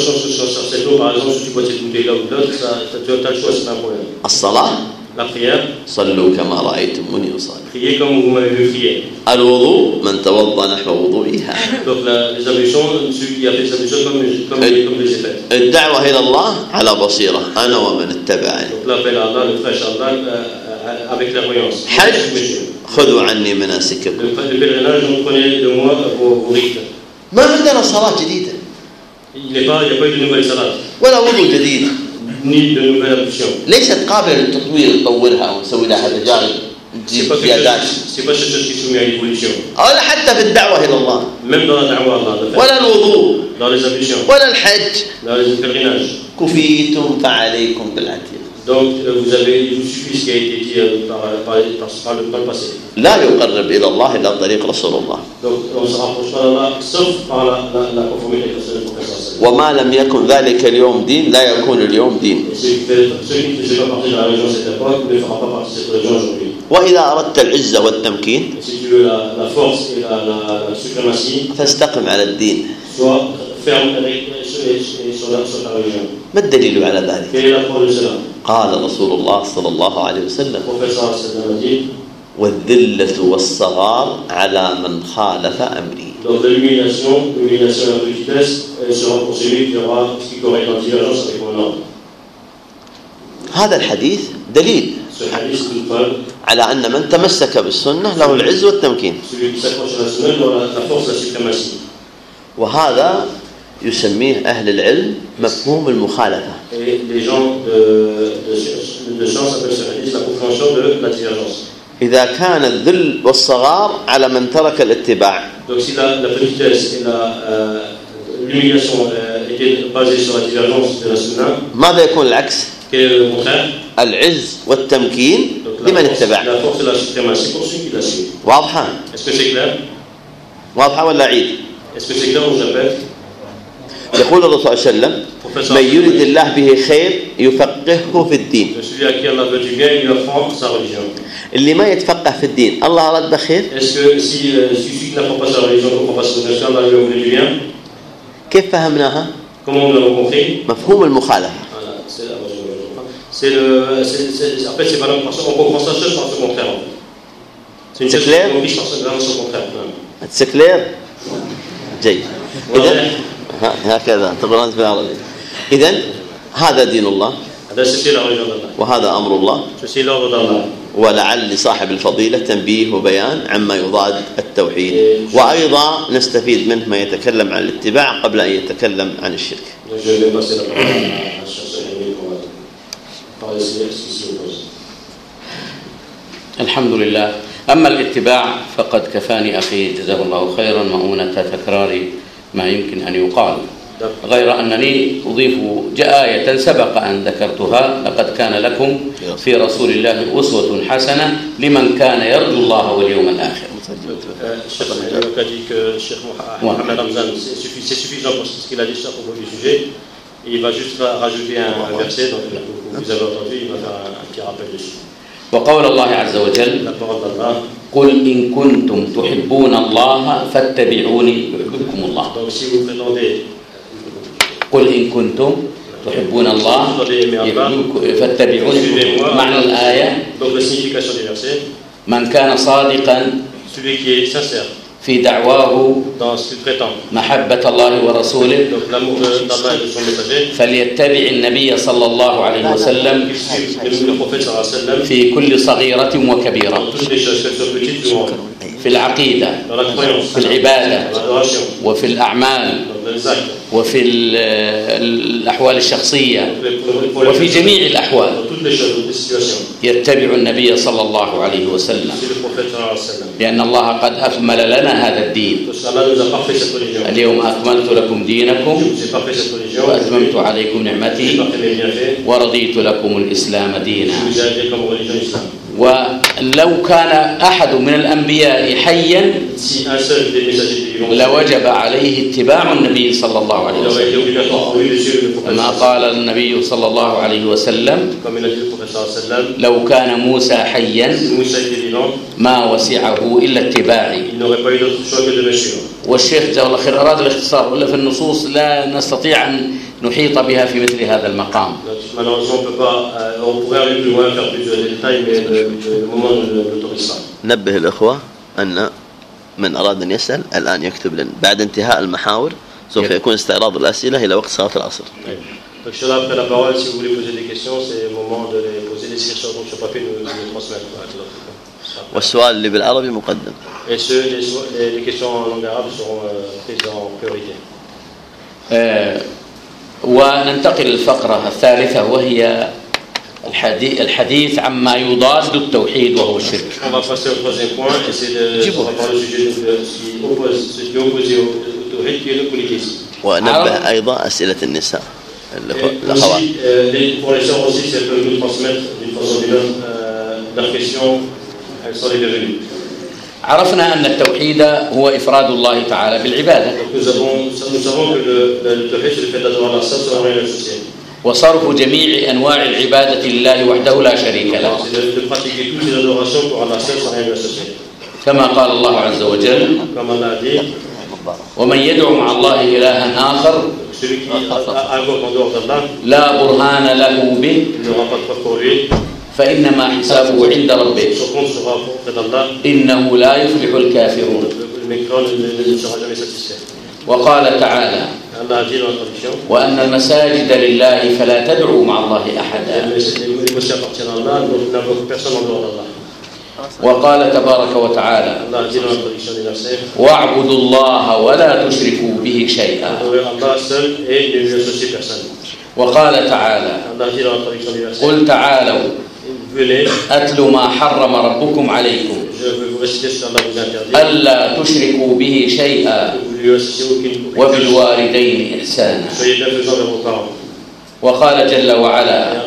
الصلاة صلوا كما رأيتموني أصلي. الوضوء من توضأ نحو وضوئي هذا. الدعوة إلى الله على بصيرة أنا ومن اتبعني. حج خذوا عني مناسككم. ما عندنا صلاة جديدة ولا وضوء جديد، ليست قابلة للتطوير نطورها ونسوي لها تجارب نجيب زيادات، ولا حتى في الدعوة إلى الله، ولا الوضوء ولا الحج. كفيتم فعليكم بالعتيق. Donc, vous suivez ce qui a été dit par le passé. لا يقرب إلى الله إلا طريق رسول الله. Donc, on se rapproche pas d'Allah sauf par la conformité avec le prophète. وما لم يكن ذلك اليوم دين لا يكون اليوم دين. Celui qui ne faisait pas partie de la religion à cette époque ne fera pas partie de cette religion aujourd'hui. وإذا أردت العزة والتمكين Si tu veux la force et la suprématie, فاستقم على الدين. sois ferme sur la religion. ما الدليل على ذلك؟ Quelle est la preuve de cela? قال رسول الله صلى الله عليه وسلم Le والذلة والصغار على من خالف أمري. Donc, l'humiliation et la petitesse sera pour celui qui aurait une divergence avec mon ordre. هذا الحديث دليل على أن من تمسك بالسنة له العز والتمكين. وهذا يسميه أهل العلم مفهوم المخالفة. إذا كان الذل والصغار على من ترك الاتباع، ماذا يكون العكس؟ العز والتمكين لمن اتبع. واضحة؟ واضحة ولا عيد؟ يقول الرسول صلى الله عليه وسلم من يريد الله به خير يفقهه في الدين. اللي ما يتفقه في الدين الله أراد بخير؟ كيف فهمناها؟ مفهوم المخالفة. En fait, c'est valable parce qu'on comprend ça seul par ce contraire. C'est une chose qui est comprise par ce contraire. C'est clair؟ جيد. إذن هكذا تقولون بالعربي. إذن هذا دين الله وهذا أمر الله، ولعل لصاحب الفضيلة تنبيه وبيان عما يضاد التوحيد، وأيضا نستفيد منه ما يتكلم عن الاتباع قبل أن يتكلم عن الشرك. الحمد لله. أما الاتباع فقد كفاني أخي جزاه الله خيرا مؤونة تكرار ما يمكن أن يقال، غير أنني أضيف آية سبق أن ذكرتها: لقد كان لكم في رسول الله أسوة حسنة لمن كان يرجو الله واليوم الآخر. Cheikh a dit que Cheikh Mohamed Ramzan, c'est suffisant pour ce qu'il a dit à propos du sujet. Il va juste rajouter un verset, donc vous avez entendu, il va faire un petit rappel dessus. وقول الله عز وجل: La parole d'Allah. قل إن كنتم تحبون الله فاتبعوني يحببكم الله. قل إن كنتم تحبون الله فاتبعوني. معنى الآية من كان صادقا في دعواه محبة الله ورسوله فليتبع النبي صلى الله عليه وسلم في كل صغيرة وكبيرة، في العقيدة، في العبادة، وفي الأعمال، وفي الأحوال الشخصية، وفي جميع الأحوال يتبع النبي صلى الله عليه وسلم، لأن الله قد أكمل لنا هذا الدين. اليوم أكملت لكم دينكم وأتممت عليكم نعمتي ورضيت لكم الإسلام دينا. ولو كان أحد من الأنبياء حيا لوجب عليه اتباع النبي صلى الله عليه وسلم، كما قال النبي صلى الله عليه وسلم لو كان موسى حيا ما وسعه إلا اتباعي. والشيخ جزاه الله خير أراد الاختصار، ولا في النصوص لا نستطيع أن نحيط بها في مثل هذا المقام. نبه الأخوة أن من أراد أن يسأل الآن يكتب لنا، بعد انتهاء المحاور سوف يكون استعراض الأسئلة إلى وقت صلاة العصر. Donc, je après la parole, si vous voulez poser des questions, c'est le moment de les poser, les écrire sur le papier, nous les transmettre. والسؤال اللي بالعربي مقدم. Et les questions en langue arabe seront prises en priorité. وننتقل للفقرة الثالثة وهي الحديث عما يضاد التوحيد وهو الشرك. On va passer au troisième point, et c'est de parler du sujet ce qui est opposé au tawhid, qui est le polythéisme. ونبه أيضا أسئلة النساء. Aussi, pour les sœurs aussi, si elles peuvent nous transmettre d'une façon ou d'une autre leurs questions, elles sont les bienvenues. عرفنا أن التوحيد هو إفراد الله تعالى بالعبادة. Nous savons que le tawhid, c'est le fait d'adorer Allah seul sans rien associer. وصرف جميع أنواع العبادة لله وحده لا شريك له. C'est de pratiquer toutes les adorations pour Allah seul sans rien associer. كما قال الله عز وجل: Comme Allah a dit, ومن يدعو مع الله إلها آخر لا برهان له به فإنما حسابه عند ربه إنه لا يفلح الكافرون. وقال تعالى: وأن المساجد لله فلا تدعوا مع الله أحدا. وقال تبارك وتعالى: واعبدوا الله ولا تشركوا به شيئا. وقال تعالى: قل تعالوا أتل ما حرم ربكم عليكم ألا تشركوا به شيئا وبالوالدين إحسانا. وقال جل وعلا: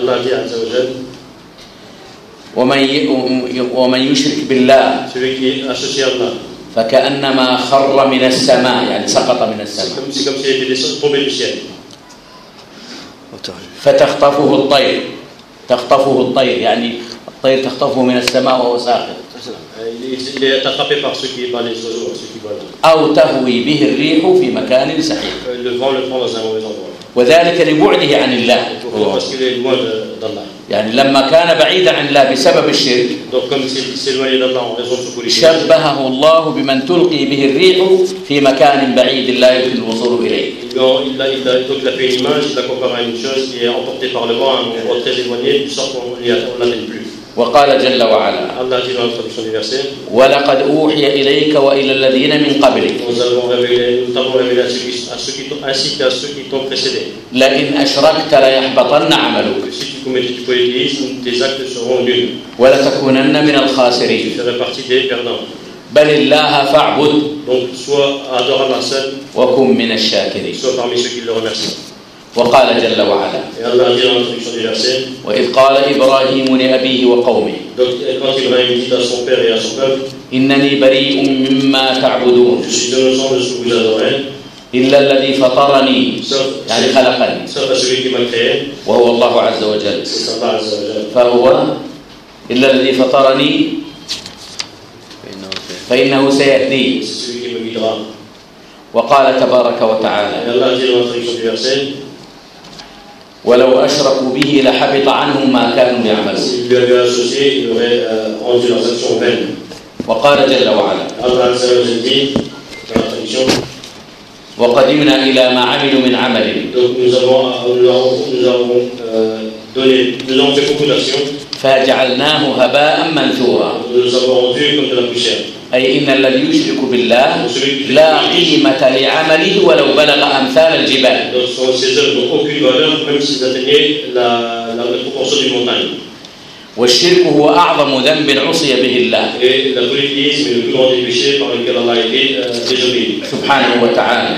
ومن يشرك بالله فكأنما خر من السماء، يعني سقط من السماء، فتخطفه الطير، يعني الطير تخطفه من السماء وهو ساقط، أو تهوي به الريح في مكان سحيق، وذلك لبعده عن الله. يعني لما كان بعيدا عن الله بسبب الشرك شبهه الله بمن تلقي به الريح في مكان بعيد لا يمكن الوصول إليه. وقال جل وعلا: ولقد أوحي إليك وإلى الذين من قبلك لئن أشركت ليحبطن عملك ولتكونن من الخاسرين بل الله فاعبد وكن من الشاكرين. وقال جل وعلا: وإذ قال إبراهيم لأبيه وقومه إنني بريء مما تعبدون إلا الذي فطرني، يعني خلقني، وهو الله عز وجل. فهو إلا الذي فطرني فإنه سيهديه. c'est celui qui me guidera. وقال تبارك وتعالى Et Allah dit dans la traduction du verset, ولو أشركوا به لحبط عنهم ما كانوا يعملون. s'ils lui avaient associé, ils auraient rendu leurs actions vaines. وقال جل وعلا Allah dit dans la traduction, وقدمنا إلى ما عملوا من عمل donc nous avons fait beaucoup d'actions, فجعلناه هباء منثورا. nous les avons rendues comme de la poussière. أي إن الذي يشرك بالله لا قيمة لعمله ولو بلغ أمثال الجبال. Donc ces œuvres n'ont aucune valeur, même s'ils atteignaient la proportion d'une montagne. والشرك هو أعظم ذنب عصي به الله Et la polythéisme est le plus grand des péchés par lequel Allah a été désobéi. سبحانه وتعالى.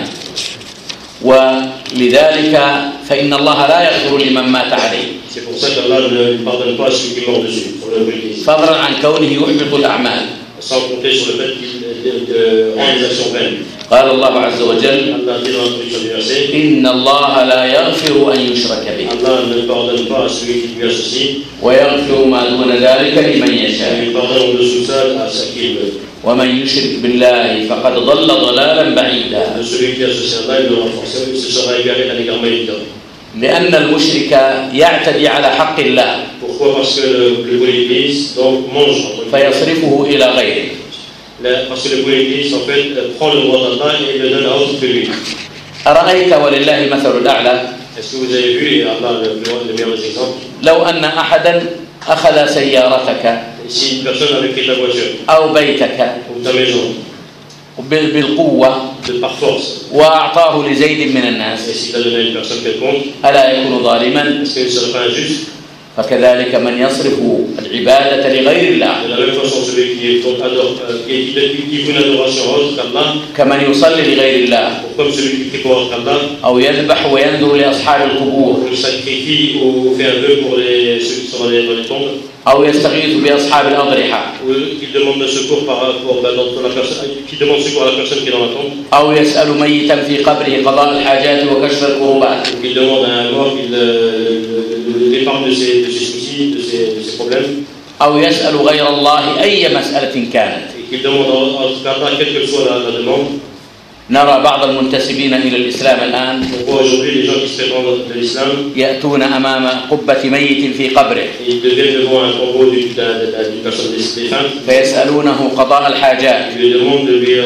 ولذلك فإن الله لا يغفر لمن مات عليه C'est pour ça qu'Allah ne pardonne pas celui qui est mort dessus, pour le polythéisme. فضلا عن كونه يحبط الأعمال. Sans compter sur le fait qu'il rend les actions vaines. قال الله عز وجل Allah dit dans la traduction du verset, إن الله لا يغفر أن يشرك به Allah ne pardonne pas à celui qui lui associe, ويغفر ما دون ذلك لمن et يشاء il pardonne en dessous ça à ce qu'il veut. ومن يشرك بالله فقد ضل ضلالا بعيدا. Celui qui associe à Allah, il aura forcément, ce sera égaré à l'égard évident. لأن المشرك يعتدي على حق الله Pourquoi? Parce que le polythéiste donc mange entre guillemets. فيصرفه إلى غيره. Parce que le polythéiste en fait prend le droit d'Allah et le donne à autre que lui. أرأيت ولله المثل الأعلى Est-ce que vous avez vu, et Allah le meilleur des exemples, لو أن أحدا أخذ سيارتك si une personne avait pris ta voiture أو بيتك ou ta maison بالقوة par force, وأعطاه لزيد من الناس et si tu as donné à une personne quelconque, ألا يكون ظالما؟ est-ce qu'il ne serait pas injuste? فكذلك من يصرف العبادة لغير الله De la même façon, celui qui fout une adoration autre qu'Allah, كمن يصلي لغير الله comme celui qui prie pour autre qu'Allah, أو يذبح وينذر لأصحاب القبور ou sacrifie ou fait un vœu pour ceux qui sont dans les tombes, أو يستغيث بأصحاب الأضرحة ou qui demande de secours par rapport à la personne, qui demande secours à la personne qui est dans la tombe, أو يسأل ميتا في قبره قضاء الحاجات وكشف الكروبات ou qui demande à un mort qu'il l'épargne de ses soucis, de ses problèmes, أو يسأل غير الله أي مسألة كانت. et qu'il demande en tout cas, quelle que soit la demande. نرى بعض المنتسبين إلى الإسلام الآن On voit aujourd'hui les gens qui se répandent de l'islam, يأتون أمام قبة ميت في قبره et ils deviennent devant un tombeau d'une personne défunte, فيسألونه قضاء الحاجات. ils lui demandent de lui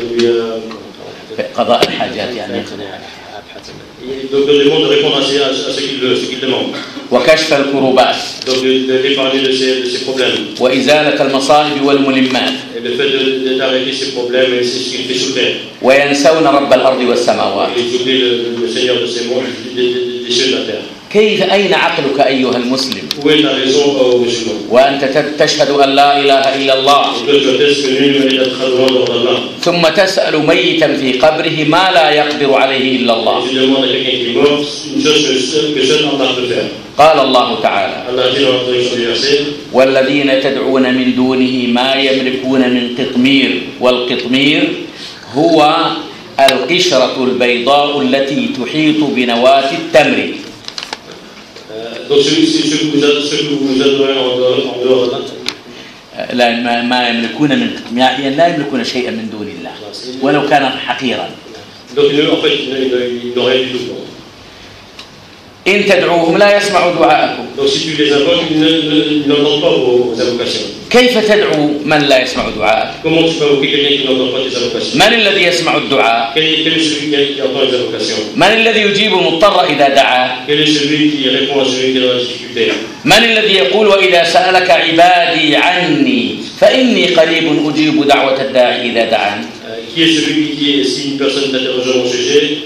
قضاء الحاجات يعني donc de demande de répondre à ce qu'il veut, ce qu'il demande. وكشف الكروبات Donc de l'épargner de ses problèmes. وإزالة المصائب والملمات Et le fait d'arrêter ses problèmes, et c'est ce qu'il fait souffrir. وينسون رب الأرض والسماوات. Et il oublie le Seigneur de ces mondes, des cieux de la terre. كيف أين عقلك أيها المسلم Où est ta raison, ô musulman? وأنت تشهد أن لا إله إلا الله Et toi, tu attestes que nul ne mérite d'être adoré devant Allah. ثم تسأل ميتا في قبره ما لا يقدر عليه إلا الله. Et tu demandes à quelqu'un qui est mort une chose que seul Allah peut faire. قال الله تعالى Allah dit dans la traduction du verset, والذين تدعون من دونه ما يملكون من قطمير والقطمير هو القشرة البيضاء التي تحيط بنواة التمر. donc ceux que vous adorez en dehors d'Allah, لا ما يملكون من يعني لا يملكون شيئا من دون الله ولو كان حقيرا. donc en fait ils n'ont rien du tout. إن تدعوهم لا يسمعوا دعاءكم. Donc si tu les invoques, ils n'entendent pas vos invocations. كيف تدعو من لا يسمع دعاءك؟ Comment tu peux invoquer quelqu'un qui n'entend pas tes invocations? من الذي يسمع الدعاء؟ Quel est celui qui entend les invocations? من الذي يجيب المضطر إذا دعاه؟ Quel est celui qui répond à celui qui est dans la difficulté? من الذي يقول وإذا سألك عبادي عني فإني قريب أجيب دعوة الداعي إذا دعان؟ Qui est celui qui dit si une personne t'interroge à mon sujet,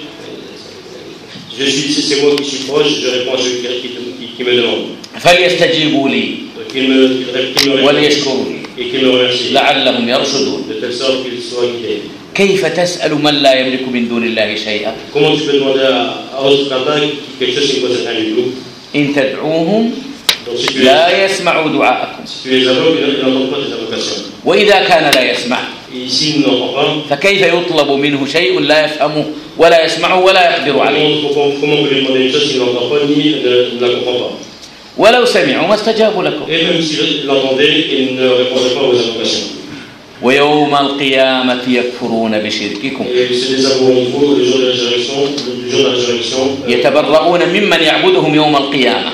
c'est moi qui suis proche, je réponds à celui qui me demande. فليستجيبوا لي Qu'il me وليشكروا لي et qu'il me remercie. لعلهم يرشدون. De telle sorte qu'il soit guidé. كيف تسأل من لا يملك من دون الله شيئا؟ Comment tu peux demander à autre qu'Allah quelque chose qui ne possède rien du tout? إن تدعوهم Donc si tu لا يسمعوا دعاءكم. les invoques, ils n'entendent pas tes invocations. وإذا كان لا يسمع Et ici, ils n'entendent pas. فكيف يطلب منه شيء لا يفهمه ولا يسمعه ولا يقدر عليه؟ Comment on peut lui demander une chose qu'il n'entend pas ni ne la comprend pas? ولو سمعوا ما استجابوا لكم. Et même s'ils l'entendaient, ils ne répondaient pas aux invocations. ويوم القيامة يكفرون بشرككم يتبرؤون ممن يعبدهم يوم القيامة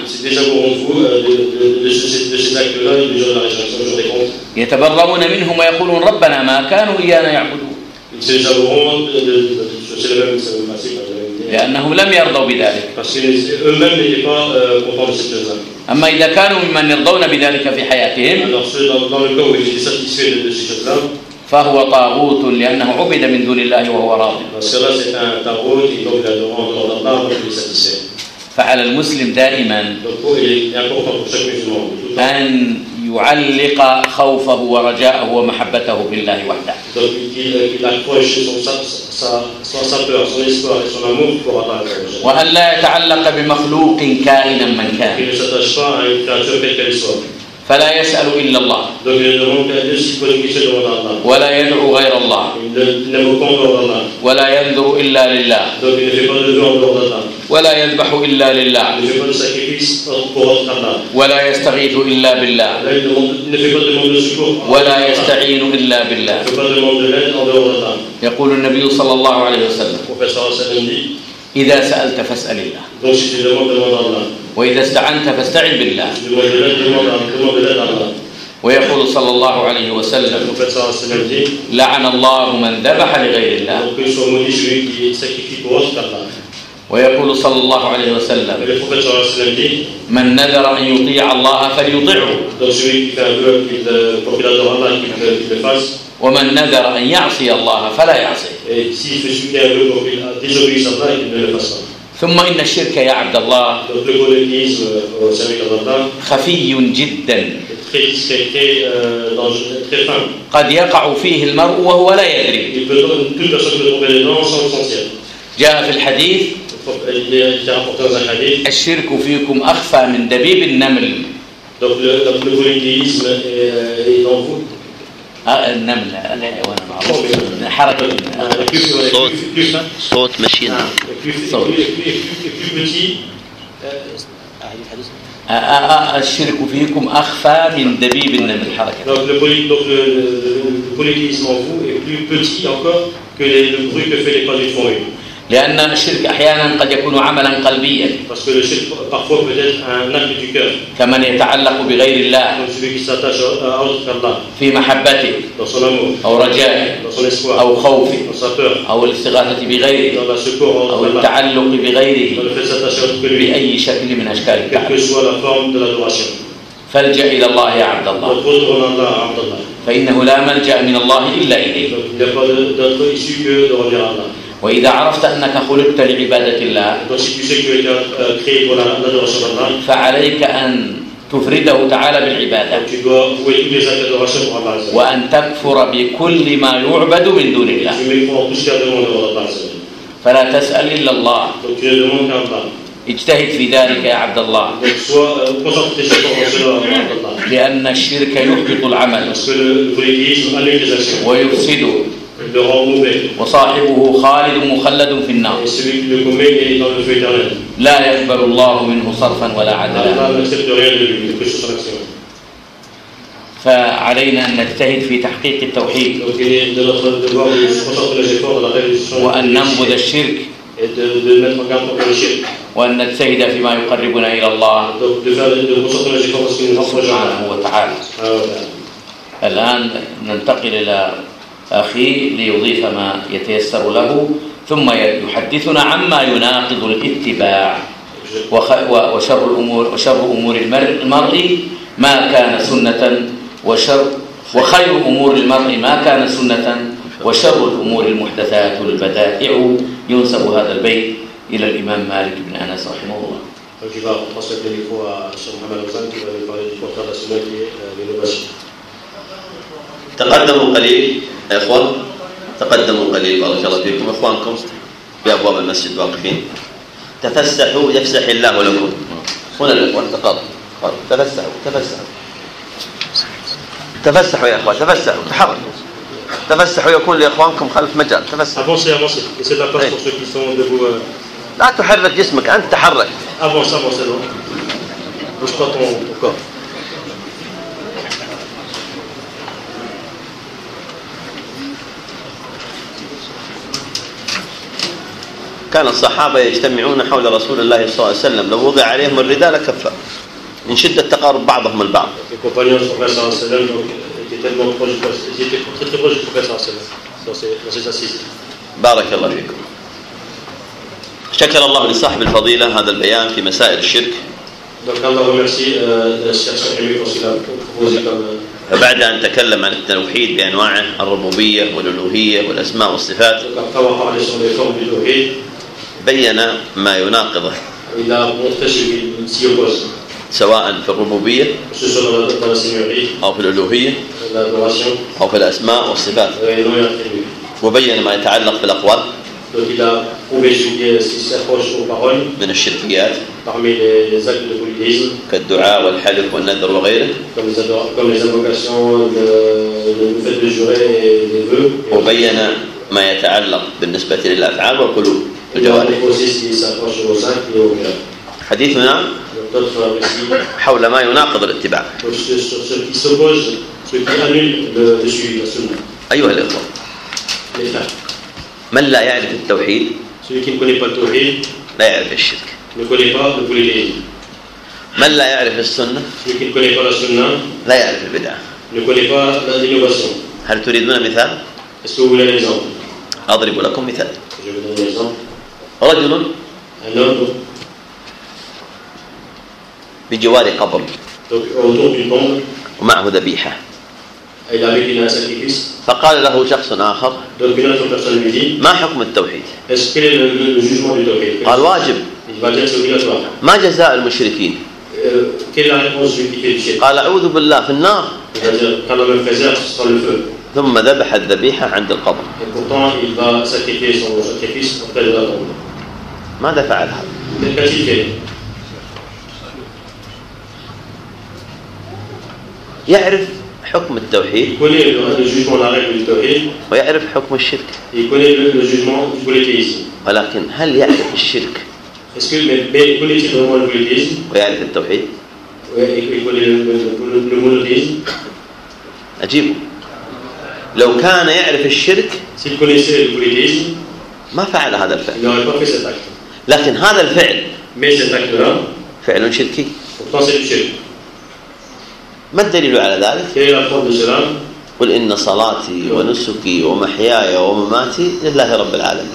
يتبرؤون منهم ويقولون ربنا ما كانوا إيانا يعبدون لأنهم لم يرضوا بذلك. أما إذا كانوا ممن يرضون بذلك في حياتهم فهو طاغوت لأنه عبد من دون الله وهو راض. فعلى المسلم دائما أن يعلق خوفه ورجاءه ومحبته بالله وحده وأن لا يتعلق بمخلوق كائنا من كان فلا يسأل إلا الله ولا يدعو غير الله ولا ينذر إلا لله ولا يذبح إلا لله ولا يستغيث إلا بالله ولا يستعين إلا بالله. يقول النبي صلى الله عليه وسلم إذا سألت فاسأل الله وإذا استعنت فاستعن بالله. ويقول صلى الله عليه وسلم لعن الله من ذبح لغير الله. ويقول صلى الله عليه وسلم من نذر أن يطيع الله فليطيعه ومن نذر أن يعصي الله فلا يعصيه. ثم إن الشرك يا عبد الله خفي جدا قد يقع فيه المرء وهو لا يدري. جاء في الحديث الشرك فيكم أخفى من دبيب النمل. النمل الحيوان معروف حركة صوت مشينا الشرك فيكم أخفى من دبيب النمل حركة. لأن الشرك أحيانا قد يكون عملا قلبيا كمن يتعلق بغير الله في محبته أو رجائه أو خوفه أو الاستغاثة بغيره أو التعلق بغيره بأي شكل من أشكال التعلق. فالجأ إلى الله يا عبد الله فإنه لا ملجأ من الله إلا إليه. وإذا عرفت أنك خلقت لعبادة الله فعليك أن تفرده تعالى بالعبادة وأن تكفر بكل ما يعبد من دون الله فلا تسأل إلا الله. اجتهد في ذلك يا عبد الله لأن الشرك يحبط العمل ويفسده وصاحبه خالد مخلد في النار لا يقبل الله منه صرفا ولا عدلا. فعلينا أن نجتهد في تحقيق التوحيد وأن ننبذ الشرك وأن نجتهد فيما يقربنا إلى الله سبحانه وتعالى. الآن ننتقل إلى أخي ليضيف ما يتيسر له ثم يحدثنا عما يناقض الاتباع وشر أمور المرء ما كان سنة وخير أمور المرء ما كان سنة وشر الأمور المحدثات البدائع. ينسب هذا البيت إلى الإمام مالك بن أنس رحمه الله. تقدموا قليل يا إخوان تقدموا قليل بارك الله فيكم. إخوانكم بأبواب المسجد واقفين تفسحوا يفسح الله لكم. هنا الإخوان تفسحوا تفسحوا يا إخوان تفسحوا تحركوا تفسحوا يكون لإخوانكم خلف مجال تفسحوا. لا تحرك جسمك أنت تحرك. كان الصحابة يجتمعون حول رسول الله صلى الله عليه وسلم، لو وضع عليهم الرداء لكفى من شدة تقارب بعضهم البعض. Les compagnons du prophète sallallahu alayhi wa sallam étaient tellement proches du prophète, ils étaient très très proches du prophète sallallahu alayhi wa sallam dans ces assises. بارك الله فيكم. شكر الله لصاحب الفضيلة هذا البيان في مسائل الشرك. Donc Allah remercie le chercheur Émile pour ce qu'il a proposé comme. فبعد أن تكلم عن التوحيد بأنواعه الربوبية والألوهية والأسماء والصفات، بين ما يناقضه سواء في الربوبية أو في الألوهية أو في الأسماء والصفات، وبين ما يتعلق بالأقوال من الشركيات كالدعاء والحلف والنذر وغيره، وبين ما يتعلق بالنسبة للأفعال والقلوب الجوارح. حديثنا حول ما يناقض الاتباع. أيها الإخوة، من لا يعرف التوحيد لا يعرف الشرك. من لا يعرف السنة لا يعرف البدعة. هل تريدون مثال؟ أضرب لكم مثال. رجل بجوار قبر ومعه ذبيحة، فقال له شخص آخر: ما حكم التوحيد؟ قال: واجب. ما جزاء المشركين؟ قال: أعوذ بالله، في النار. ثم ذبح الذبيحة عند القبر. ماذا فعل هذا؟ يعرف حكم التوحيد ويعرف حكم الشرك، ولكن هل يعرف الشرك ويعرف التوحيد؟ أجيبه. لو كان يعرف الشرك ما فعل هذا الفعل، لكن هذا الفعل فعل شركي. ما الدليل على ذلك؟ قل إن صلاتي ونسكي ومحياي ومماتي لله رب العالمين.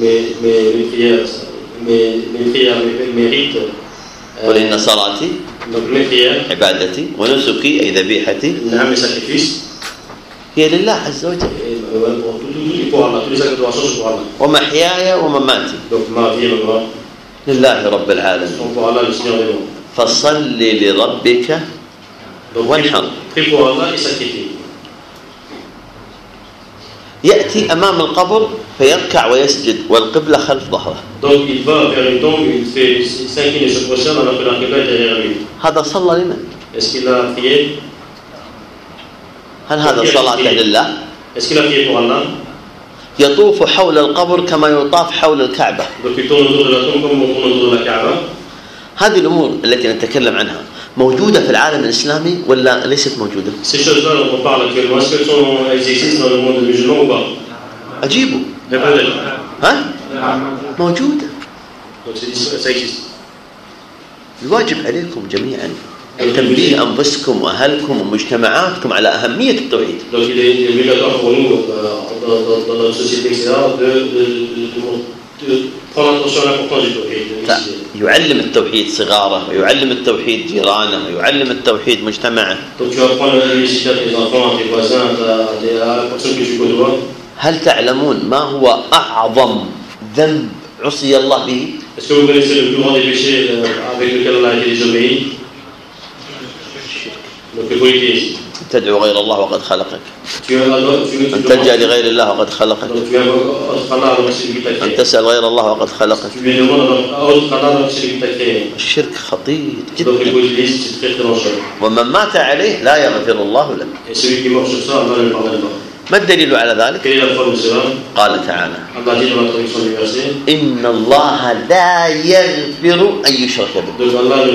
قل إن صلاتي عبادتي ونسكي أي ذبيحتي هي لله عز وجل، ومحياي ومماتي لله رب العالمين، فصل لربك وانحر. يأتي أمام القبر فيركع ويسجد والقبلة خلف ظهره. هذا صلى لمن؟ هل هذا صلاة لله؟ يطوف حول القبر كما يطاف حول الكعبة. هذه الأمور التي نتكلم عنها موجودة في العالم الإسلامي ولا ليست موجودة؟ أجيبوا. ها؟ موجودة. الواجب عليكم جميعا تنبيه أنفسكم وأهلكم ومجتمعاتكم على أهمية التوحيد. يعلم التوحيد صغاره، ويعلم التوحيد جيرانه، ويعلم التوحيد مجتمعه. هل تعلمون ما هو أعظم ذنب عصي الله به؟ تدعو غير الله وقد خلقك، أن تلجأ لغير الله وقد خلقك، أن تسأل غير الله وقد خلقك. الشرك خطير جدا، ومن مات عليه لا يغفر الله له. ما الدليل على ذلك؟ قال تعالى: إن الله لا يغفر أن يشرك به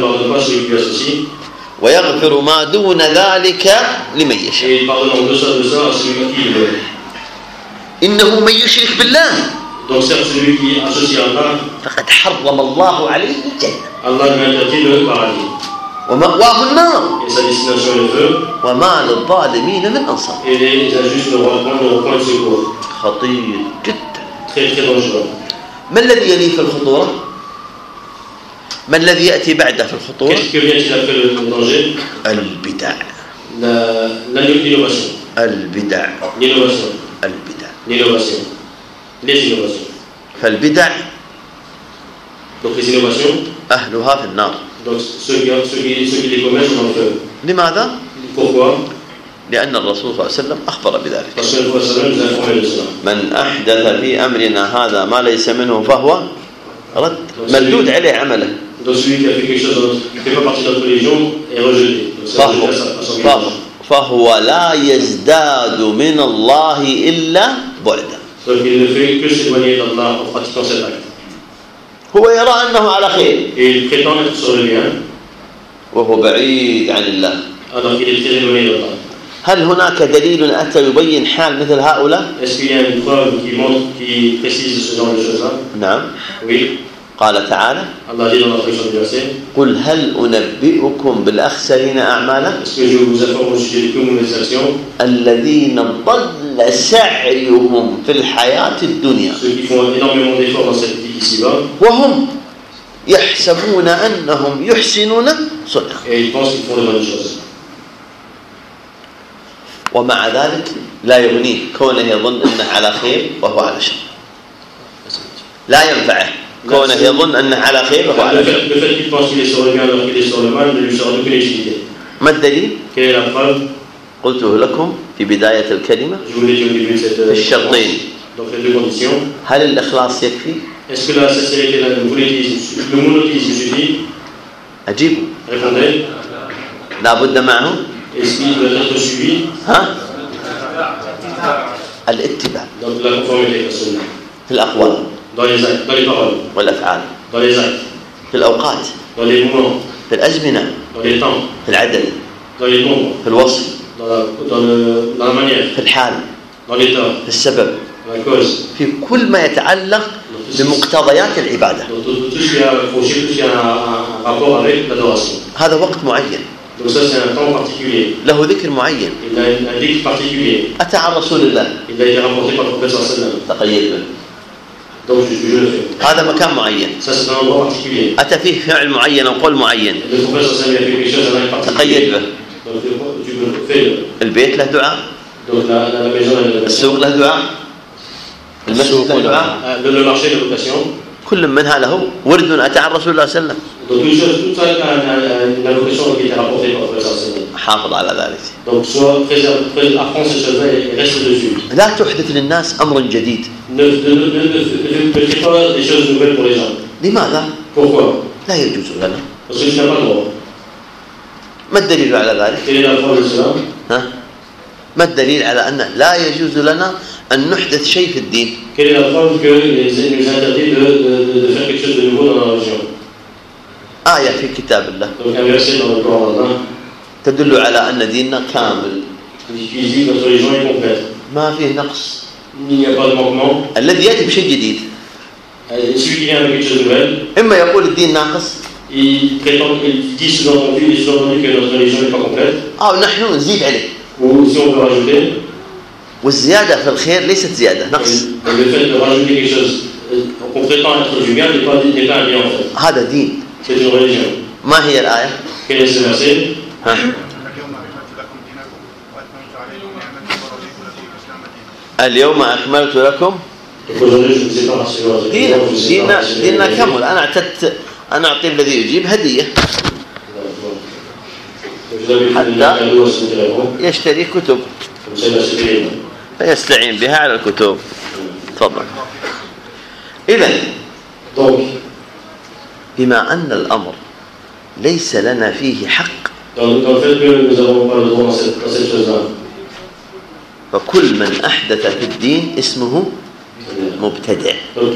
ويغفر ما دون ذلك لمن يشاء. إنه من يشرك بالله Donc certes, celui qui associe Allah, فقد حرم الله عليه الجنة Allah lui interdit le paradis. ومأواه النار Et sa destination est le feu. وما للظالمين من أنصار. Et les injustes ne reprendront point de secours. خطير جدا. Très très dangereux. ما الذي يلي في الخطورة؟ ما الذي يأتي بعده في الخطورة؟ Qu'est-ce que vient-il après le danger? البدع. L'innovation. البدع. L'innovation. البدع. L'innovation. Les innovations. فالبدع Donc les innovations, أهلها في النار. donc ceux qui les commettent sont dans le feu. لماذا؟ Pourquoi? لأن الرسول صلى الله عليه وسلم أخبر بذلك. Parce que le prophète nous a informé de cela. من أحدث في أمرنا هذا ما ليس منه فهو رد مردود عليه عمله. Donc celui qui a fait quelque chose qui ne fait pas partie de notre religion est rejeté. فهو لا يزداد من الله إلا بعدا. Donc il ne fait que s'éloigner d'Allah en pratiquant cet acte. هو يرى أنه على خير. Et il prétend être sur le bien. وهو بعيد عن الله. Alors qu'il est très éloigné d'Allah. هل هناك دليل أتى يبين حال مثل هؤلاء؟ Est-ce qu'il y a une preuve qui précise ce genre de choses-là? نعم. Oui. قال تعالى Allah dit dans la traduction du verset. قل هل أنبئكم بالأخسرين أعمالا؟ Est-ce que je vous informe au sujet de toutes mes actions? الذين ضل سعيهم في الحياة الدنيا. Ceux qui font énormément d'efforts dans cette vie ici-bas. وهم يحسبون أنهم يحسنون صنعا. Et ils pensent qu'ils font de bonnes choses. ومع ذلك لا يغنيه كونه يظن أنه على خير وهو على شر. لا ينفعه كونه يظن أنه على خير وهو على شر. Le fait qu'il pense qu'il est sur le bien alors qu'il est sur le mal ne lui sera d'aucune utilité. ما الدليل؟ Quelle est la preuve? قلته لكم في بداية الكلمة. Je vous l'ai dit au début de cette الشرطين. Donc les deux conditions. هل الإخلاص يكفي؟ Est-ce que la sincérité, le monothéisme suffit? أجيب. Répondez. لا بد معه. Est-ce qu'il doit être suivi? ها؟ الاتباع. Donc la conformité avec la sunna. في الأقوال. Dans les actes, dans les paroles. والأفعال. Dans les actes. في الأوقات. Dans les moments. في الأزمنة. Dans les temps. في العدد. Dans les nombres. في الوصف. Dans la manière. في الحال. Dans l'état. في السبب. Dans la cause. في كل ما يتعلق بمقتضيات العبادة. Donc tout ce qui a approché, tout ce qui a un rapport avec l'adoration. هذا وقت معين. Donc ça c'est un temps particulier. له ذكر معين. Il a un dhikr particulier. أتى عن رسول الله. Il a été rapporté par le prophète sallallahu alayhi wa sallam. تقيد به. Donc je le fais. هذا مكان معين. Ça c'est un endroit particulier. أتى فيه فعل معين أو قول معين. Le prophète sallallahu alayhi wa sallam a fait quelque chose à un particulier. تقيد به. Donc tu le fais. البيت له دعاء. Donc la maison السوق له دعاء. المسجد له دعاء. le marché de location. كل منها له ورد أتى عن رسول الله صلى الله عليه وسلم. Donc tout ça une allocation qui était rapportée par le prophète sallallahu alayhi wa sallam. حافظ على ذلك. Donc soit apprends ces choses-là et reste dessus. لا تحدث للناس أمر جديد. Ne crée pas des choses nouvelles pour les gens. لماذا؟ Pourquoi? لا يجوز لنا. Parce que tu n'as pas le droit. ما الدليل على ذلك؟ Quelle est la preuve de cela? ها؟ ما الدليل على أن لا يجوز لنا أن نحدث شيء في الدين؟ Quelle est la preuve que nous interdit de faire quelque chose de nouveau dans la religion? آية في كتاب الله. Donc un verset dans le Coran d'Allah تدل على أن ديننا كامل. qui dit que notre religion est complète. ما فيه نقص. Il n'y a pas de manquement. الذي يأتي بشيء جديد. Celui qui vient avec quelque chose de nouvel, إما يقول الدين ناقص. il prétend, il dit sous-entendu que notre religion n'est pas complète. أو نحن نزيد عليه. Ou si on veut rajouter. والزيادة في الخير ليست زيادة نقص. Le fait de rajouter quelque chose qu'on prétend être du bien n'est pas un bien en fait. هذا دين. C'est une religion. ما هي الآية؟ Quel est ce verset? ها؟ اليوم أكملت لكم ديننا كمل. أنا اعتدت أن أعطي الذي يجيب هدية حتى يشتري كتب فيستعين بها على الكتب. تفضل. إذن بما أن الأمر ليس لنا فيه حق فكل من أحدث في الدين اسمه مبتدع.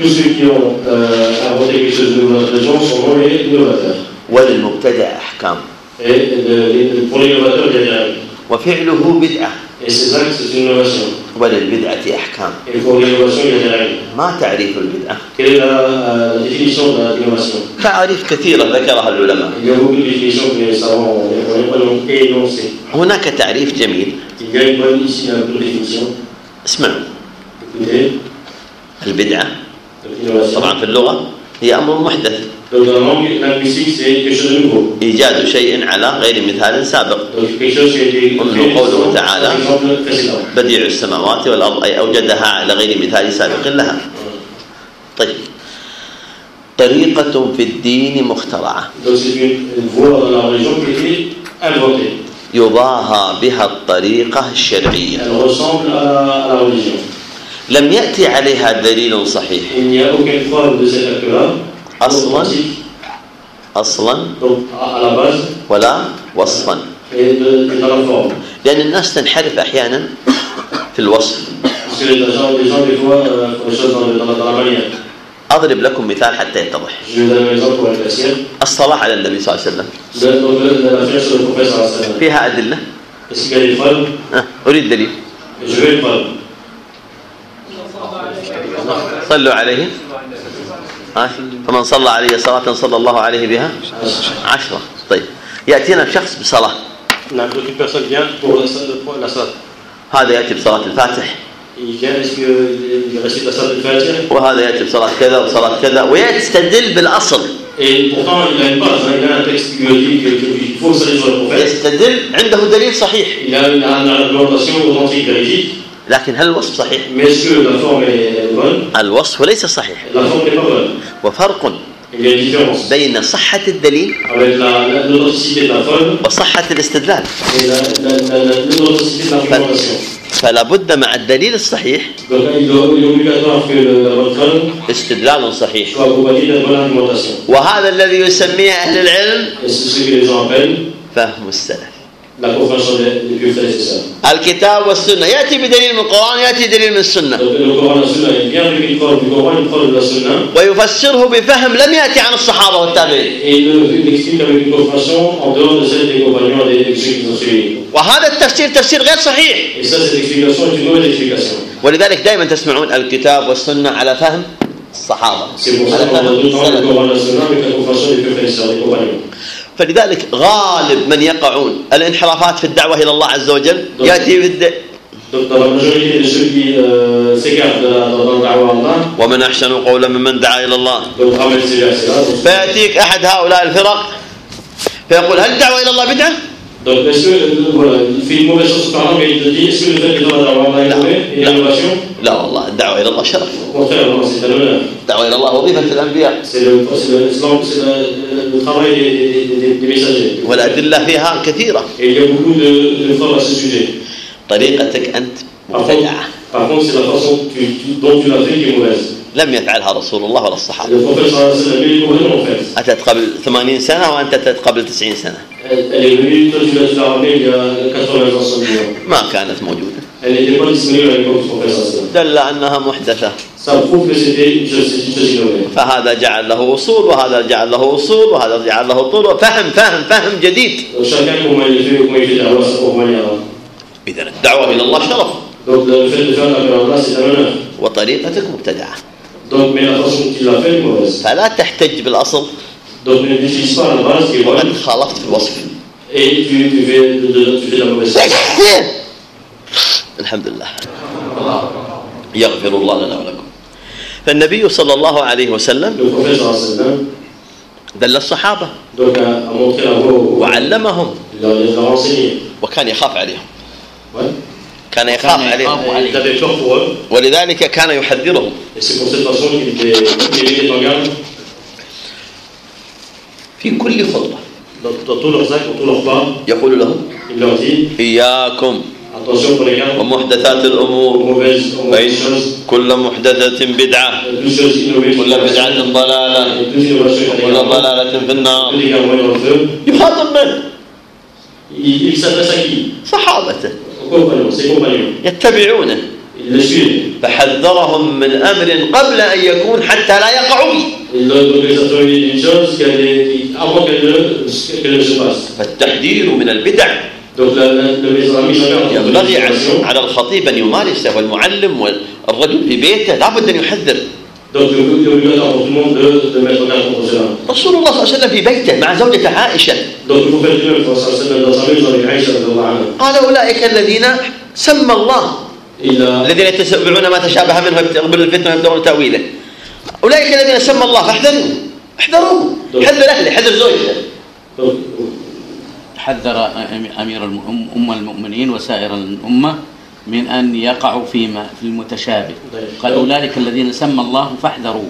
وللمبتدع أحكام وفعله بدعة وللبدعة أحكام. Et pour l'innovation, il y a des règles. ما تعريف البدعة؟ Quelle est la définition de l'innovation? تعريف كثيرة ذكرها العلماء. Il y a beaucoup de définitions que les savants ont énoncées. هناك تعريف جميل. Il y a une bonne ici une définition. اسمعوا. Écoutez. البدعة طبعا في اللغة هي أمر محدث. Donc dans la langue linguistique, c'est quelque chose de nouveau. إيجاد شيء على غير مثال سابق. Donc quelque chose qui a été انظروا قوله تعالى بديع السماوات والأرض أي أوجدها على غير مثال سابق لها. طيب طريقة في الدين مخترعة. Donc c'est une voie dans la religion qui a été inventée. يضاهى بها الطريقة الشرعية. Elle ressemble à la religion. لم يأتي عليها دليل صحيح. Il n'y a aucune preuve de cet acte-là. أصلا donc à la base ولا وصفا. et dans la forme. لأن الناس تنحرف أحيانا في الوصف. Parce que les gens des fois font les choses dans la manière. أضرب لكم مثال حتى يتضح. Je vais donner un exemple pour éclaircir. الصلاة على النبي صلى الله عليه وسلم. La sur le prophète sallallahu alayhi wa sallam. فيها أدلة. Est-ce qu'il y a des preuves? أريد دليل. Je veux une preuve. صلوا عليه. فمن صلى عليه صلاة صلى الله عليه بها 10. طيب يأتينا شخص بصلاة. Donc une personne vient pour la salat. هذا يأتي بصلاة الفاتح. Il vient est-ce qu'il récite la salat al-Fatiha. وهذا يأتي بصلاة كذا وصلاة كذا ويستدل بالأصل. Et pourtant il a une base, il a un texte qui lui dit qu'il faut saluer sur le prophète. يستدل عنده دليل صحيح. Il a une argumentation authentique véridique. لكن هل الوصف صحيح؟ Mais est-ce que la forme est bonne? الوصف ليس صحيح. La forme n'est pas bonne. وفرق Il y a une différence بين صحة الدليل avec l'authenticité de la preuve وصحة الاستدلال. et l'authenticité de l'argumentation. فلا بد مع الدليل الصحيح Donc il est obligatoire que la bonne preuve استدلال صحيح. soit accompagnée de la bonne argumentation. وهذا الذي يسميه أهل العلم Et c'est ce que les gens appellent فهم السلف. la compréhension des plus nécessaires. الكتاب والسنة يأتي بدليل من القرآن يأتي دليل من السنة. Donc le Coran et la Sunna, il vient avec une preuve du Coran, une preuve de la Sunna. ويفسره بفهم لم يأتي عن الصحابة والتابعين. Et il explique avec une compréhension en dehors de celle des compagnons et des ceux qui ont suivi. وهذا التفسير تفسير غير صحيح. Et ça, cette explication est une mauvaise explication. ولذلك دائما تسمعون الكتاب والسنة على فهم الصحابة. C'est pour ça qu'on a tout le temps le Coran et la Sunna avec la compréhension des plus nécessaires, des compagnons. فلذلك غالب من يقعون الانحرافات في الدعوة إلى الله عز وجل يأتي Donc dans la majorité de ceux qui s'écartent dans le da'wah à Allah, ومن أحسن قولا ممن دعا إلى الله. donc ramène ces versets-là. فيأتيك أحد هؤلاء الفرق فيقول هل الدعوة إلى الله بدعة؟ Donc est-ce que voilà, il fait une mauvaise chose par exemple et il te dit est-ce que le fait que dans la da'wah Allah est une innovation? لا والله الدعوة إلى الله شرف. Au contraire, non, c'est un honneur. الدعوة إلى الله وظيفة الأنبياء. C'est le travail des messagers. والأدلة فيها كثيرة. Et il y a beaucoup de preuves à ce sujet. طريقتك أنت مبتدعة. Par contre, c'est la façon dont tu l'as fait qui est mauvaise. لم يفعلها رسول الله ولا الصحابة. Le prophète sallallahu alayhi wa sallam est complètement fait. أتت قبل 80 سنة وأنت أتت قبل 90 سنة. Elle est venue, toi tu l'as ramenée il y a 80 ans sans dire. ما كانت موجودة. Elle n'était pas disponible à l'époque du prophète sallallahu alayhi wa sallam. دل أنها محدثة. Ça prouve que c'était une chose innovée. فهذا جعل له وصول وهذا جعل له وصول وهذا جعل له طول. فهم جديد. Donc chacun comment il fait da'wah sa propre manière. إذن الدعوة إلى الله شرف. Donc le fait de faire l'appel à Allah c'est un honneur. وطريقتك مبتدعة. Donc mais la façon dont il l'a fait est mauvaise. فلا تحتج بالأصل. Donc ne n'utilise pas la base qui est bonne. وقد خالفت في الوصف. Et tu fais la mauvaise chose. الحمد لله. يغفر الله لنا ولكم. فالنبي صلى الله عليه وسلم Le prophète sallallahu alayhi wa sallam دل الصحابة donc a montré la voie وعلمهم il a renseigné. وكان يخاف عليهم. Ouais. كان يخاف عليهم. Il avait peur pour eux. ولذلك كان يحذرهم. Et c'est pour cette façon qu'il était en garde. في كل خطبة Dans tous leurs actes, dans tous leurs pas, يقول لهم il leur dit إياكم attention pour les gars, ومحدثات aux الأمور mauvaises choses, كل محدثة بدعة plus choses innovées, كل بدعة ضلالة plus innovations كل ضلالة في النار. plus égarement dans le feu. يخاطب من؟ Il s'adresse à qui? صحابته Aux compagnons, ses compagnons. يتبعونه. Ils le suivent. فحذرهم من أمر قبل أن يكون حتى لا يقعوا فيه. Il donc les a donné une chose avant qu'elle ne se passe. فالتحذير من البدع ينبغي على الخطيب أن يمارسه والمعلم والرجل في بيته لابد أن يحذر. رسول الله صلى الله عليه وسلم في بيته مع زوجته عائشة قال أولئك الذين سمى الله الذين يتبعون ما تشابه منه يبتغون الفتنة ويبتغون تأويله. أولئك الذين سمى الله فاحذروا حذر أهله حذر زوجته. حذر أمير المؤمنين وسائر الأمة من أن يقعوا في المتشابه. قال أولئك الذين سمى الله فاحذروا.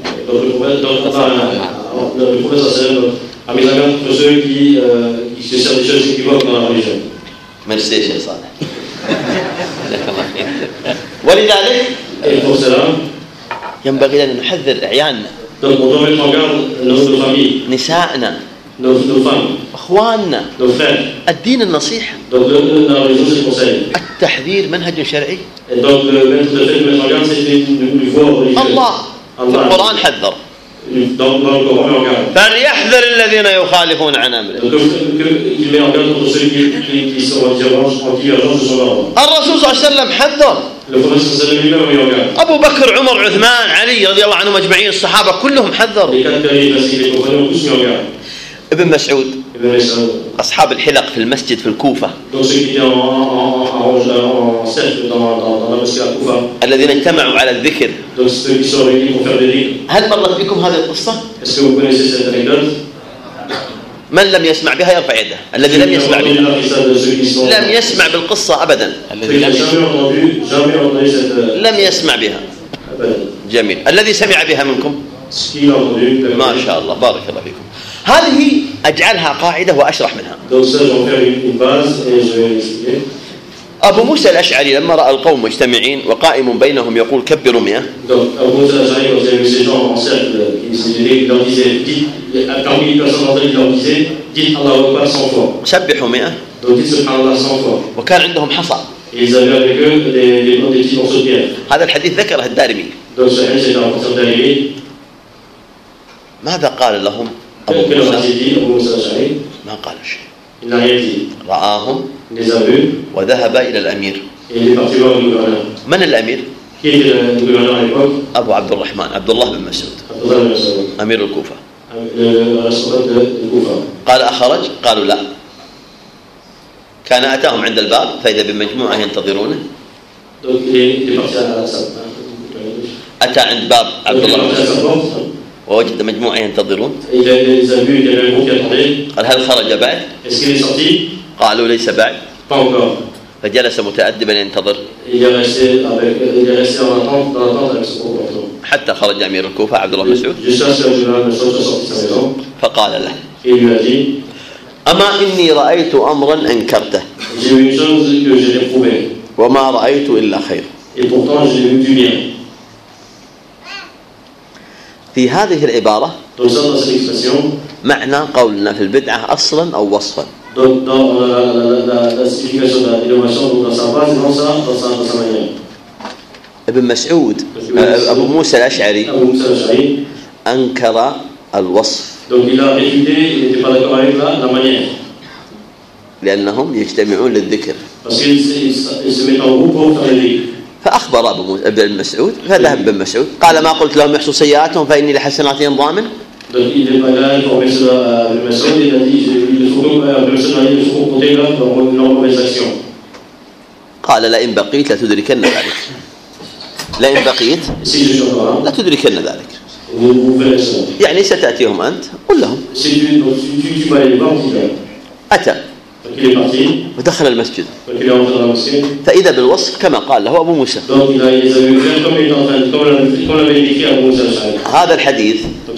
مرسي شيء صالح. ولذلك ينبغي أن نحذر أعياننا نسائنا أخواننا. الدين النصيحة التحذير منهج شرعي. الله في القرآن حذر فليحذر الذين يخالفون عن أمره. الرسول صلى الله عليه وسلم حذر أبو بكر عمر عثمان علي رضي الله عنهم أجمعين الصحابة كلهم حذروا. ابن مسعود أصحاب الحلق في المسجد في الكوفة الذين اجتمعوا على الذكر. هل مرت بكم هذه القصة؟ من لم يسمع بها يرفع يده. الذي لم يسمع بها لم يسمع بالقصة أبدا. لم يسمع بها. جميل. الذي سمع بها منكم ما شاء الله بارك الله فيكم. هذه أجعلها قاعدة وأشرح منها. أبو موسى الأشعري لما رأى القوم مجتمعين وقائم بينهم يقول كبروا 100 سبحوا 100 وكان عندهم حصى. هذا الحديث ذكره الدارمي. ماذا قال لهم أبو موسى؟ ما قال شيء. رآهم وذهب إلى الأمير. من الأمير؟ أبو عبد الرحمن عبد الله بن مسعود أمير الكوفة. قال أخرج؟ قالوا لا. كان أتاهم عند الباب فإذا بمجموعة ينتظرونه. أتى عند باب عبد الله بن مسعود ووجد مجموعة ينتظرون. قال هل خرج بعد؟ قالوا ليس بعد. فجلس متأدبا ينتظر حتى خرج أمير الكوفة عبد الله بن مسعود فقال له أما إني رأيت أمرا أنكرته وما رأيت إلا خير. في هذه العبارة معنى قولنا في البدعة أصلا أو وصفا. ابن مسعود أبو موسى الأشعري أنكر الوصف لأنهم يجتمعون للذكر. فأخبر ابن مسعود فذهب ابن مسعود قال ما قلت لهم يحصوا سيئاتهم فإني لحسناتهم ضامن. قال لئن بقيت لتدركن ذلك. لئن بقيت لتدركن ذلك يعني ستأتيهم أنت قل لهم. أتى ودخل المسجد فإذا بالوصف كما قال له أبو موسى. هذا الحديث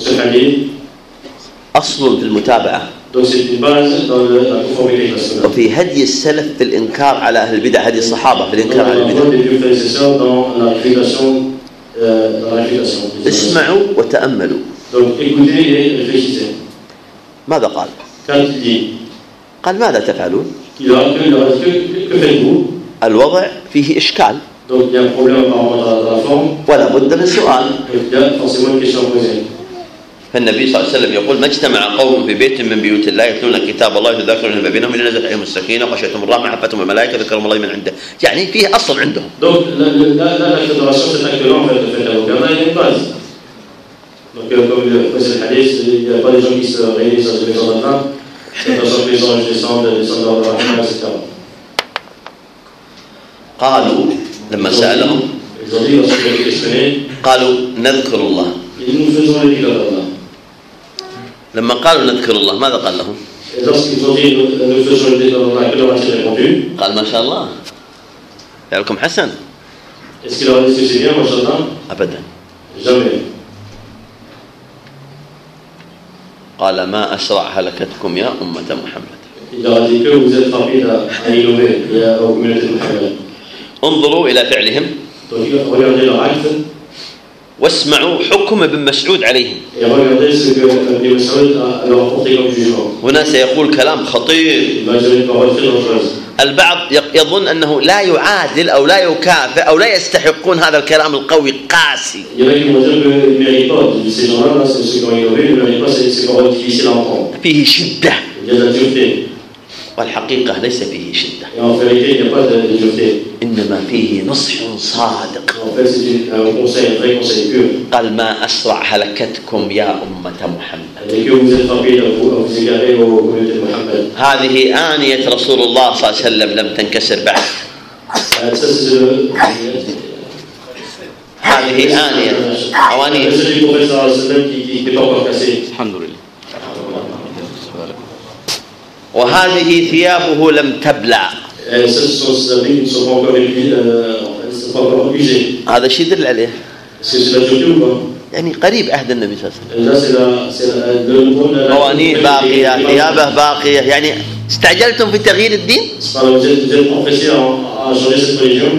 أصل في المتابعة وفي هدي السلف في الإنكار على أهل البدع. هدي الصحابة في الإنكار على البدع. اسمعوا وتأملوا. ماذا قال؟ قال ماذا تفعلون؟ الوضع فيه إشكال ولا بد من سؤال. فالنبي صلى الله عليه وسلم يقول: ما اجتمع قوم في بيت من بيوت الله يتلون كتاب الله يتذاكرون ما بينهم إلا نزلت عليهم السكينة وغشيتهم الرحمة وحفتهم الملائكة ذكرهم الله من عنده. يعني فيه أصل عندهم. Donc la fédération, cet acte-là, en fait, le fait au Ghana, il y a une base. Donc comme le précédent hadith, il n'y a pas des gens qui se réunissent dans une maison d'Allah, c'est pas chaque maison je descends dans le Rahman, etc. قالوا لما سألهم Ils ont dit, lorsqu'ils ont été questionnés, قالوا نذكر الله. ils nous faisons les dhikr d'Allah. لما قالوا نذكر الله ماذا قال لهم؟ Et lorsqu'ils ont dit, nous faisons le dhikr d'Allah, que leur a-t-il répondu? قال: ما شاء الله فعلكم حسن. Est-ce qu'il leur a dit que c'est bien, Masha'Allah? أبدا. Jamais. قال: ما أسرع هلكتكم يا أمة محمد. Il leur a dit que vous êtes rapides à innover aux communautés de Muhammad. انظروا إلى فعلهم Donc regardez leur acte واسمعوا حكم ابن مسعود عليهم. et regardez ce que Ibn Mas'ud a leur apporté comme jugement. هنا سيقول كلام خطير. Il va dire une parole très dangereuse. البعض يظن أنه لا يعادل أو لا يكافئ أو لا يستحقون هذا الكلام القوي قاسي. Il y en a qui vont dire qu'ils ne méritent pas. Ces gens-là, c'est ceux qui ont innové, ils ne méritent pas ces paroles difficiles à entendre. فيه شدة. Il y a de la dureté. والحقيقة ليس فيه شدة. Et en vérité, il n'y a pas de dureté. إنما فيه نصح صادق. En fait, c'est un conseil, un vrai conseil pur. قال: ما أسرع هلكتكم يا أمة محمد. Et que vous êtes rapides à vous égarer aux communautés de Muhammad. هذه آنية رسول الله صلى الله عليه وسلم لم تنكسر بعد. Ça, c'est هذه آنية أوانية. c'est le prophète sallallahu alayhi wa sallam qui n'est pas encore cassé. الحمد لله. وهذه ثيابه لم تبلع. Ce sont ses habits qui ne sont pas encore usés. هذا شيء يدل عليه. Est-ce que c'est la dureté ou pas? يعني قريب عهد النبي صلى الله عليه وسلم. Là, c'est قوانين باقية، ثيابه باقية. يعني استعجلتم في تغيير الدين؟ Vous êtes empressés à changer cette religion.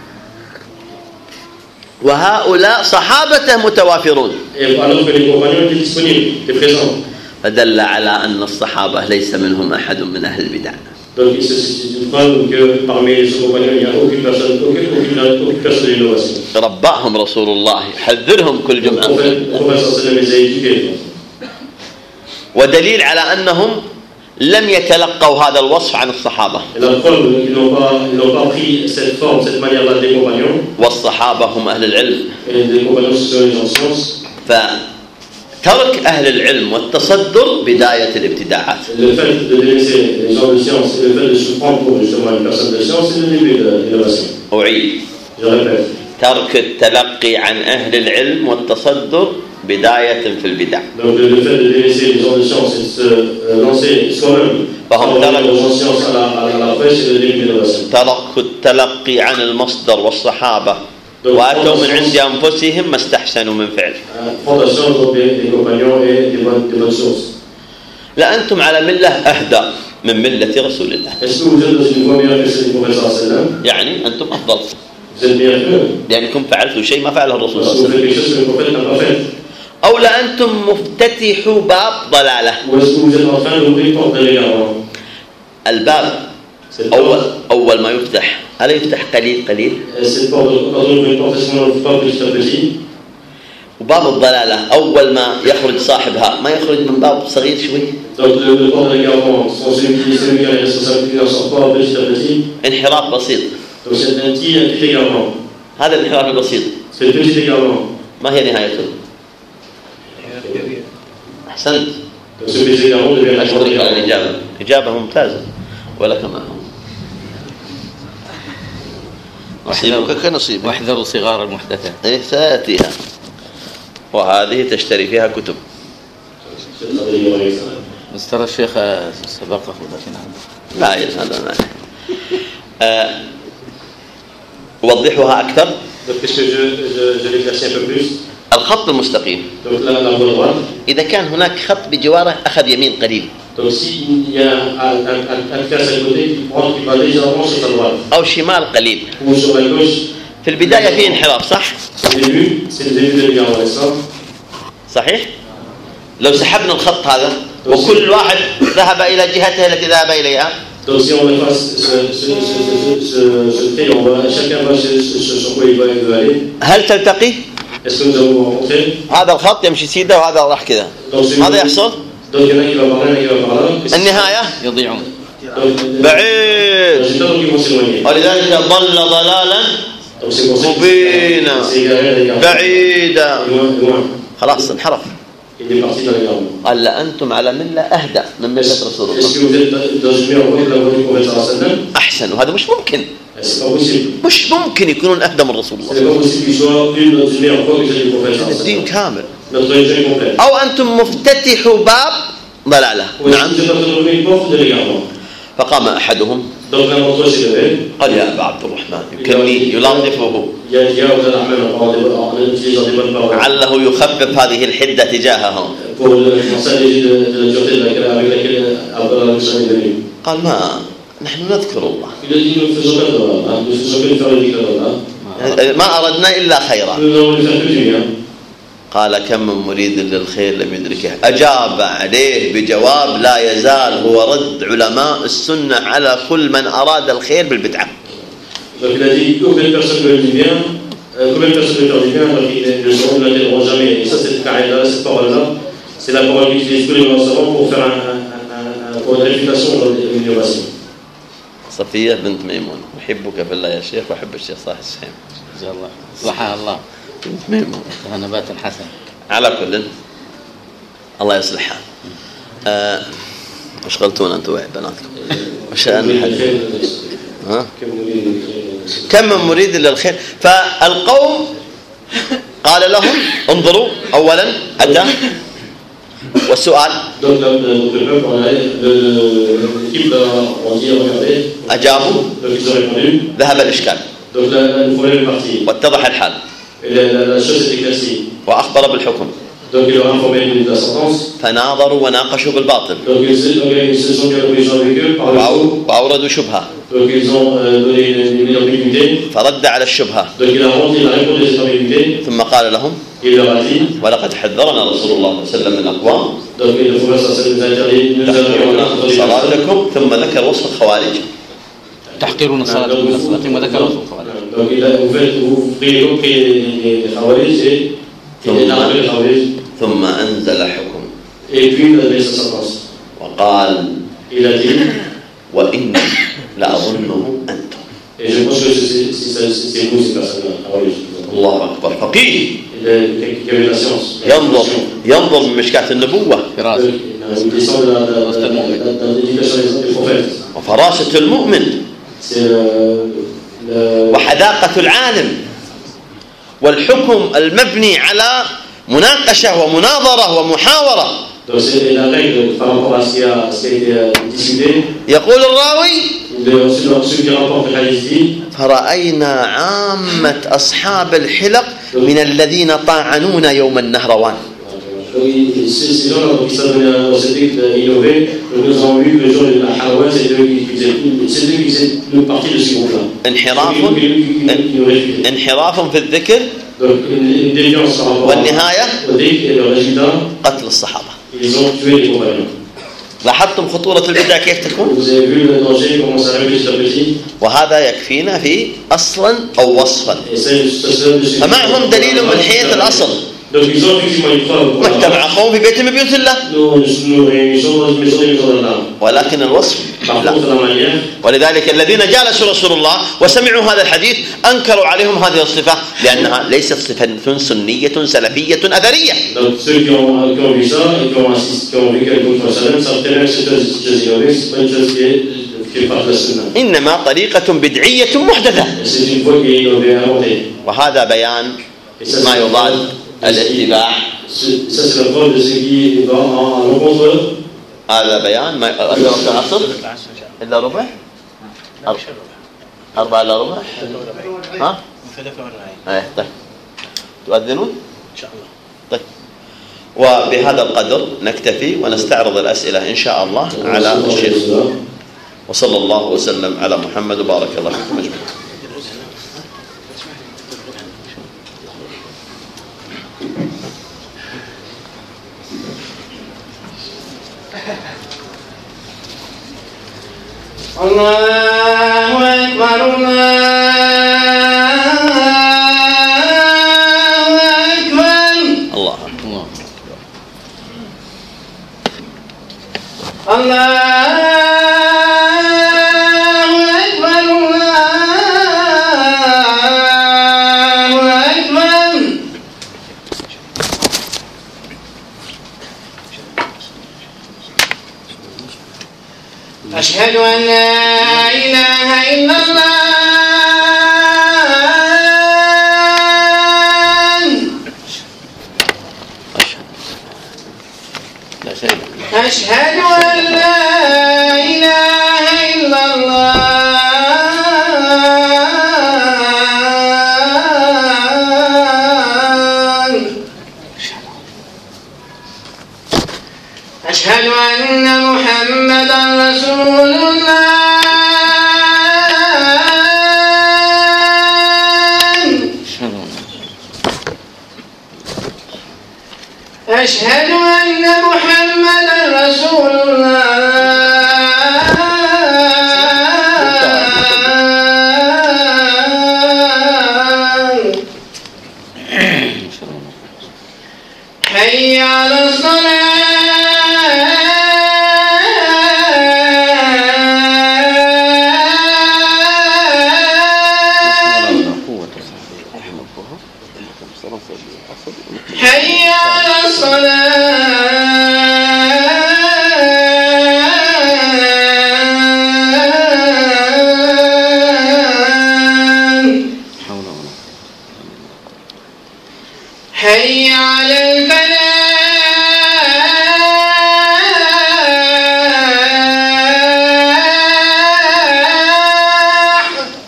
وهؤلاء صحابته متوافرون. Et alors que les compagnons étaient disponibles, étaient présents. فدل على أن الصحابة ليس منهم أحد من أهل البدع. Donc c'est une preuve que parmi les compagnons il n'y a aucune personne de l'innovation. رباهم رسول الله يحذرهم كل جمعة. Le prophète sallallahu les a éduqués. ودليل على أنهم لم يتلقوا هذا الوصف عن الصحابة. Et la preuve qu'ils n'ont pas pris cette forme, cette manière-là des compagnons. والصحابة هم أهل العلم. Et les compagnons ce sont les gens de science. فترك أهل العلم والتصدر بداية الابتداعات. Le fait de délaisser les gens de science et le fait de se prendre pour justement une personne de science, c'est le début de l'innovation. أعيد. Je répète. ترك التلقي عن أهل العلم والتصدر بداية في البدع. Donc le fait de délaisser les gens de science et de se lancer soi-même aux gens de science à la presse, c'est le début de l'innovation. ترك التلقي عن المصدر والصحابة وأتوا من عند أنفسهم ما استحسنوا من فعل. Fondation des compagnons et des bonnes sources. لأنتم على ملة أهدى من ملة رسول الله. Est-ce que vous êtes dans une voie meilleure que celle du prophète sallallahu alayhi wa sallam? يعني أنتم أفضل. Vous êtes meilleurs qu'eux. لأنكم فعلتوا شيء ما فعله الرسول صلى الله عليه وسلم. Parce que vous faites quelque chose que le prophète n'a pas fait. أو لأنتم مفتتحوا باب ضلالة. Ou est-ce que vous êtes en train d'ouvrir une porte de l'égarement? الباب أول ما يفتح هل يفتح قليل قليل؟ Cette porte, quand on ouvre une porte, est-ce qu'on n'ouvre pas petit à petit? وباب الضلالة أول ما يخرج صاحبها ما يخرج من باب صغير شوي. Donc le porte de l'égarement, celui qui a la responsabilité n'en sort pas petit à petit. انحراف بسيط. Donc c'est un petit égarement. هذا الانحراف البسيط. C'est le petit égarement. ما هي نهايته؟ أحسنت. Donc ce petit égarement devient la أشكرك على الإجابة. إجابة ممتازة ولك معهم. نصيبك كنصيبك. واحذروا صغار المحدثات. إيه سآتيها. وهذه تشتري فيها كتب. بس ترى الشيخ سبقه لكن لا هذا ما أوضحها أكثر. الخط المستقيم إذا كان هناك خط بجواره أخذ يمين قليل أو شمال قليل. في البداية فيه انحراف صح؟ صحيح؟ لو سحبنا الخط هذا وكل واحد ذهب إلى جهته التي ذهب إليها. Donc si on efface ce trait, chacun va sur quoi il veut aller. هل تلتقي؟ Est-ce que nous avons rencontré? هذا الخط يمشي سيده وهذا راح كذا. ماذا يحصل؟ النهاية يضيعون بعيد، ولذلك ضل ضلالا مبينا بعيدا، خلاص انحرف. قال أنتم على ملة أهدى من ملة رسول الله، أحسن. وهذا مش ممكن، مش ممكن يكونون أهدى من رسول الله. الدين كامل. أو أنتم مفتتحوا باب ضلالة. نعم. فقام أحدهم قال يا أبا عبد الرحمن، يمكنني يلاطفه لعله يخفف هذه الحدة تجاههم. قال ما نحن نذكر الله، ما أردنا إلا خيرا. قال كم من مريد للخير لم يدركه. أجاب عليه بجواب لا يزال هو رد علماء السنة على كل من أراد الخير بالبدعة. صفية بنت ميمون، أحبك في الله يا شيخ وأحب الشيخ صالح السحيم. جزاه الله صحة الله. بنت ميمون نبات حسن. على كل الله يصلح حال. أشغلتونا أنتم بناتكم عشان كم من مريد للخير. فالقوم قال لهم انظروا أولا أدى والسؤال، أجابوا، ذهب الإشكال واتضح الحال وأخبر بالحكم. فناظروا وناقشوا بالباطل وأوردوا شبهة فرد على الشبهة، ثم قال لهم ولقد حذرنا رسول الله صلى الله عليه وسلم من أقوام تحقرون صلاتكم، ثم ذكر وصف الخوارج. تحقرون صلاتكم من الصلاتين وذكر وصف الخوارج. ثم أنزل حكم وقال وإني لأظنه أنتم. الله أكبر. فقيه ينظر من مشكاة النبوة وفراسة المؤمن وحذاقة العالم والحكم المبني على مناقشة ومناظرة ومحاورة. يقول الراوي فرأينا عامة أصحاب الحلق من الذين طاعنون يوم النهروان. انحراف في الذكر والنهاية قتل الصحابة. لاحظتم خطورة البدع كيف تكون؟ وهذا يكفينا في أصلا أو وصفا. فمعهم دليل من حيث الأصل. مجتمع قوم في بيت من بيوت الله، ولكن الوصف لا. ولذلك الذين جالسوا رسول الله وسمعوا هذا الحديث أنكروا عليهم هذه الصفة لأنها ليست صفة سنية سلفية أثرية، إنما طريقة بدعية محدثة. وهذا بيان ما يضاد الاتباع. هذا بيان ما أدرك عصر إلا ربع 4 إلا ربع. ها؟ طيب تؤذنون إن شاء الله. طيب وبهذا القدر نكتفي ونستعرض الأسئلة إن شاء الله على الشيخ. وصلى الله وسلم على محمد وبارك الله فيكم أجمعين. الله أكبر الله الله أشهد أن لا إله إلا الله أشهد أن لا إله إلا الله أشهد أن محمدا رسول الله أشهد أن محمدا رسول الله حي على الصلاة حي على حي على الفلاح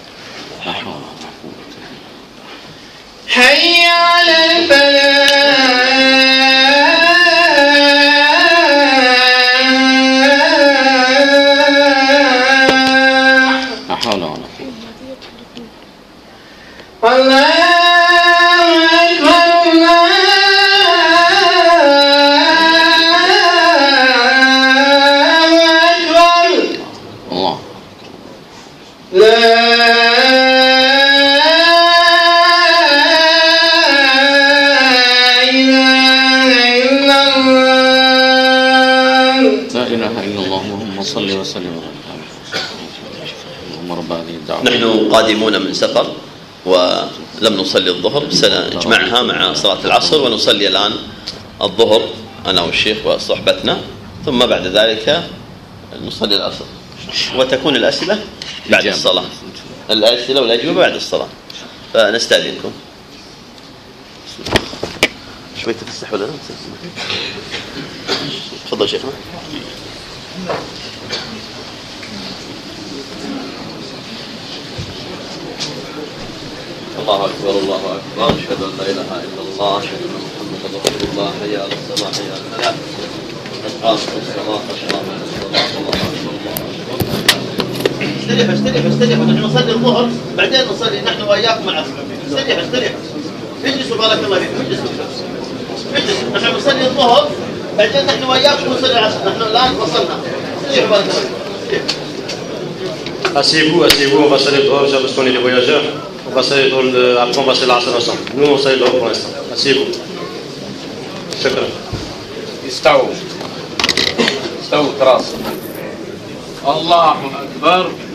حي على الفلاح لا حول ولا قوة. الله صل وسلم اللهم رب هذه الدعوة. نحن قادمون من سفر ولم نصلي الظهر، سنجمعها مع صلاة العصر ونصلي الآن الظهر أنا والشيخ وصحبتنا، ثم بعد ذلك نصلي العصر وتكون الأسئلة بعد الصلاة، الأسئلة والأجوبة بعد الصلاة، فنستأذنكم. شوي تفسح ولا لا؟ تفضل شيخنا. الله أكبر الله أكبر، أشهد أن لا إله إلا الله، أشهد أن محمدا رسول الله، حي على الصلاة حي على الفلاح، قد قامت الصلاة قد قامت الصلاة، الله أكبر الله أكبر. استريحوا نحن نصلي الظهر بعدين نصلي نحن وإياكم العصر. استريحوا اجلسوا بارك الله فيكم، اجلسوا نحن نصلي الظهر بعدين نحن وإياكم نصلي العصر، نحن الآن وصلنا. استريحوا بارك الله فيكم. Asseyez-vous, on va salir dehors parce qu'on est des voyageurs. On va salir après on va salir l'asr ensemble. Nous on salit dehors pour l'instant. Asseyez-vous. شكرا. استووا تراس. الله أكبر.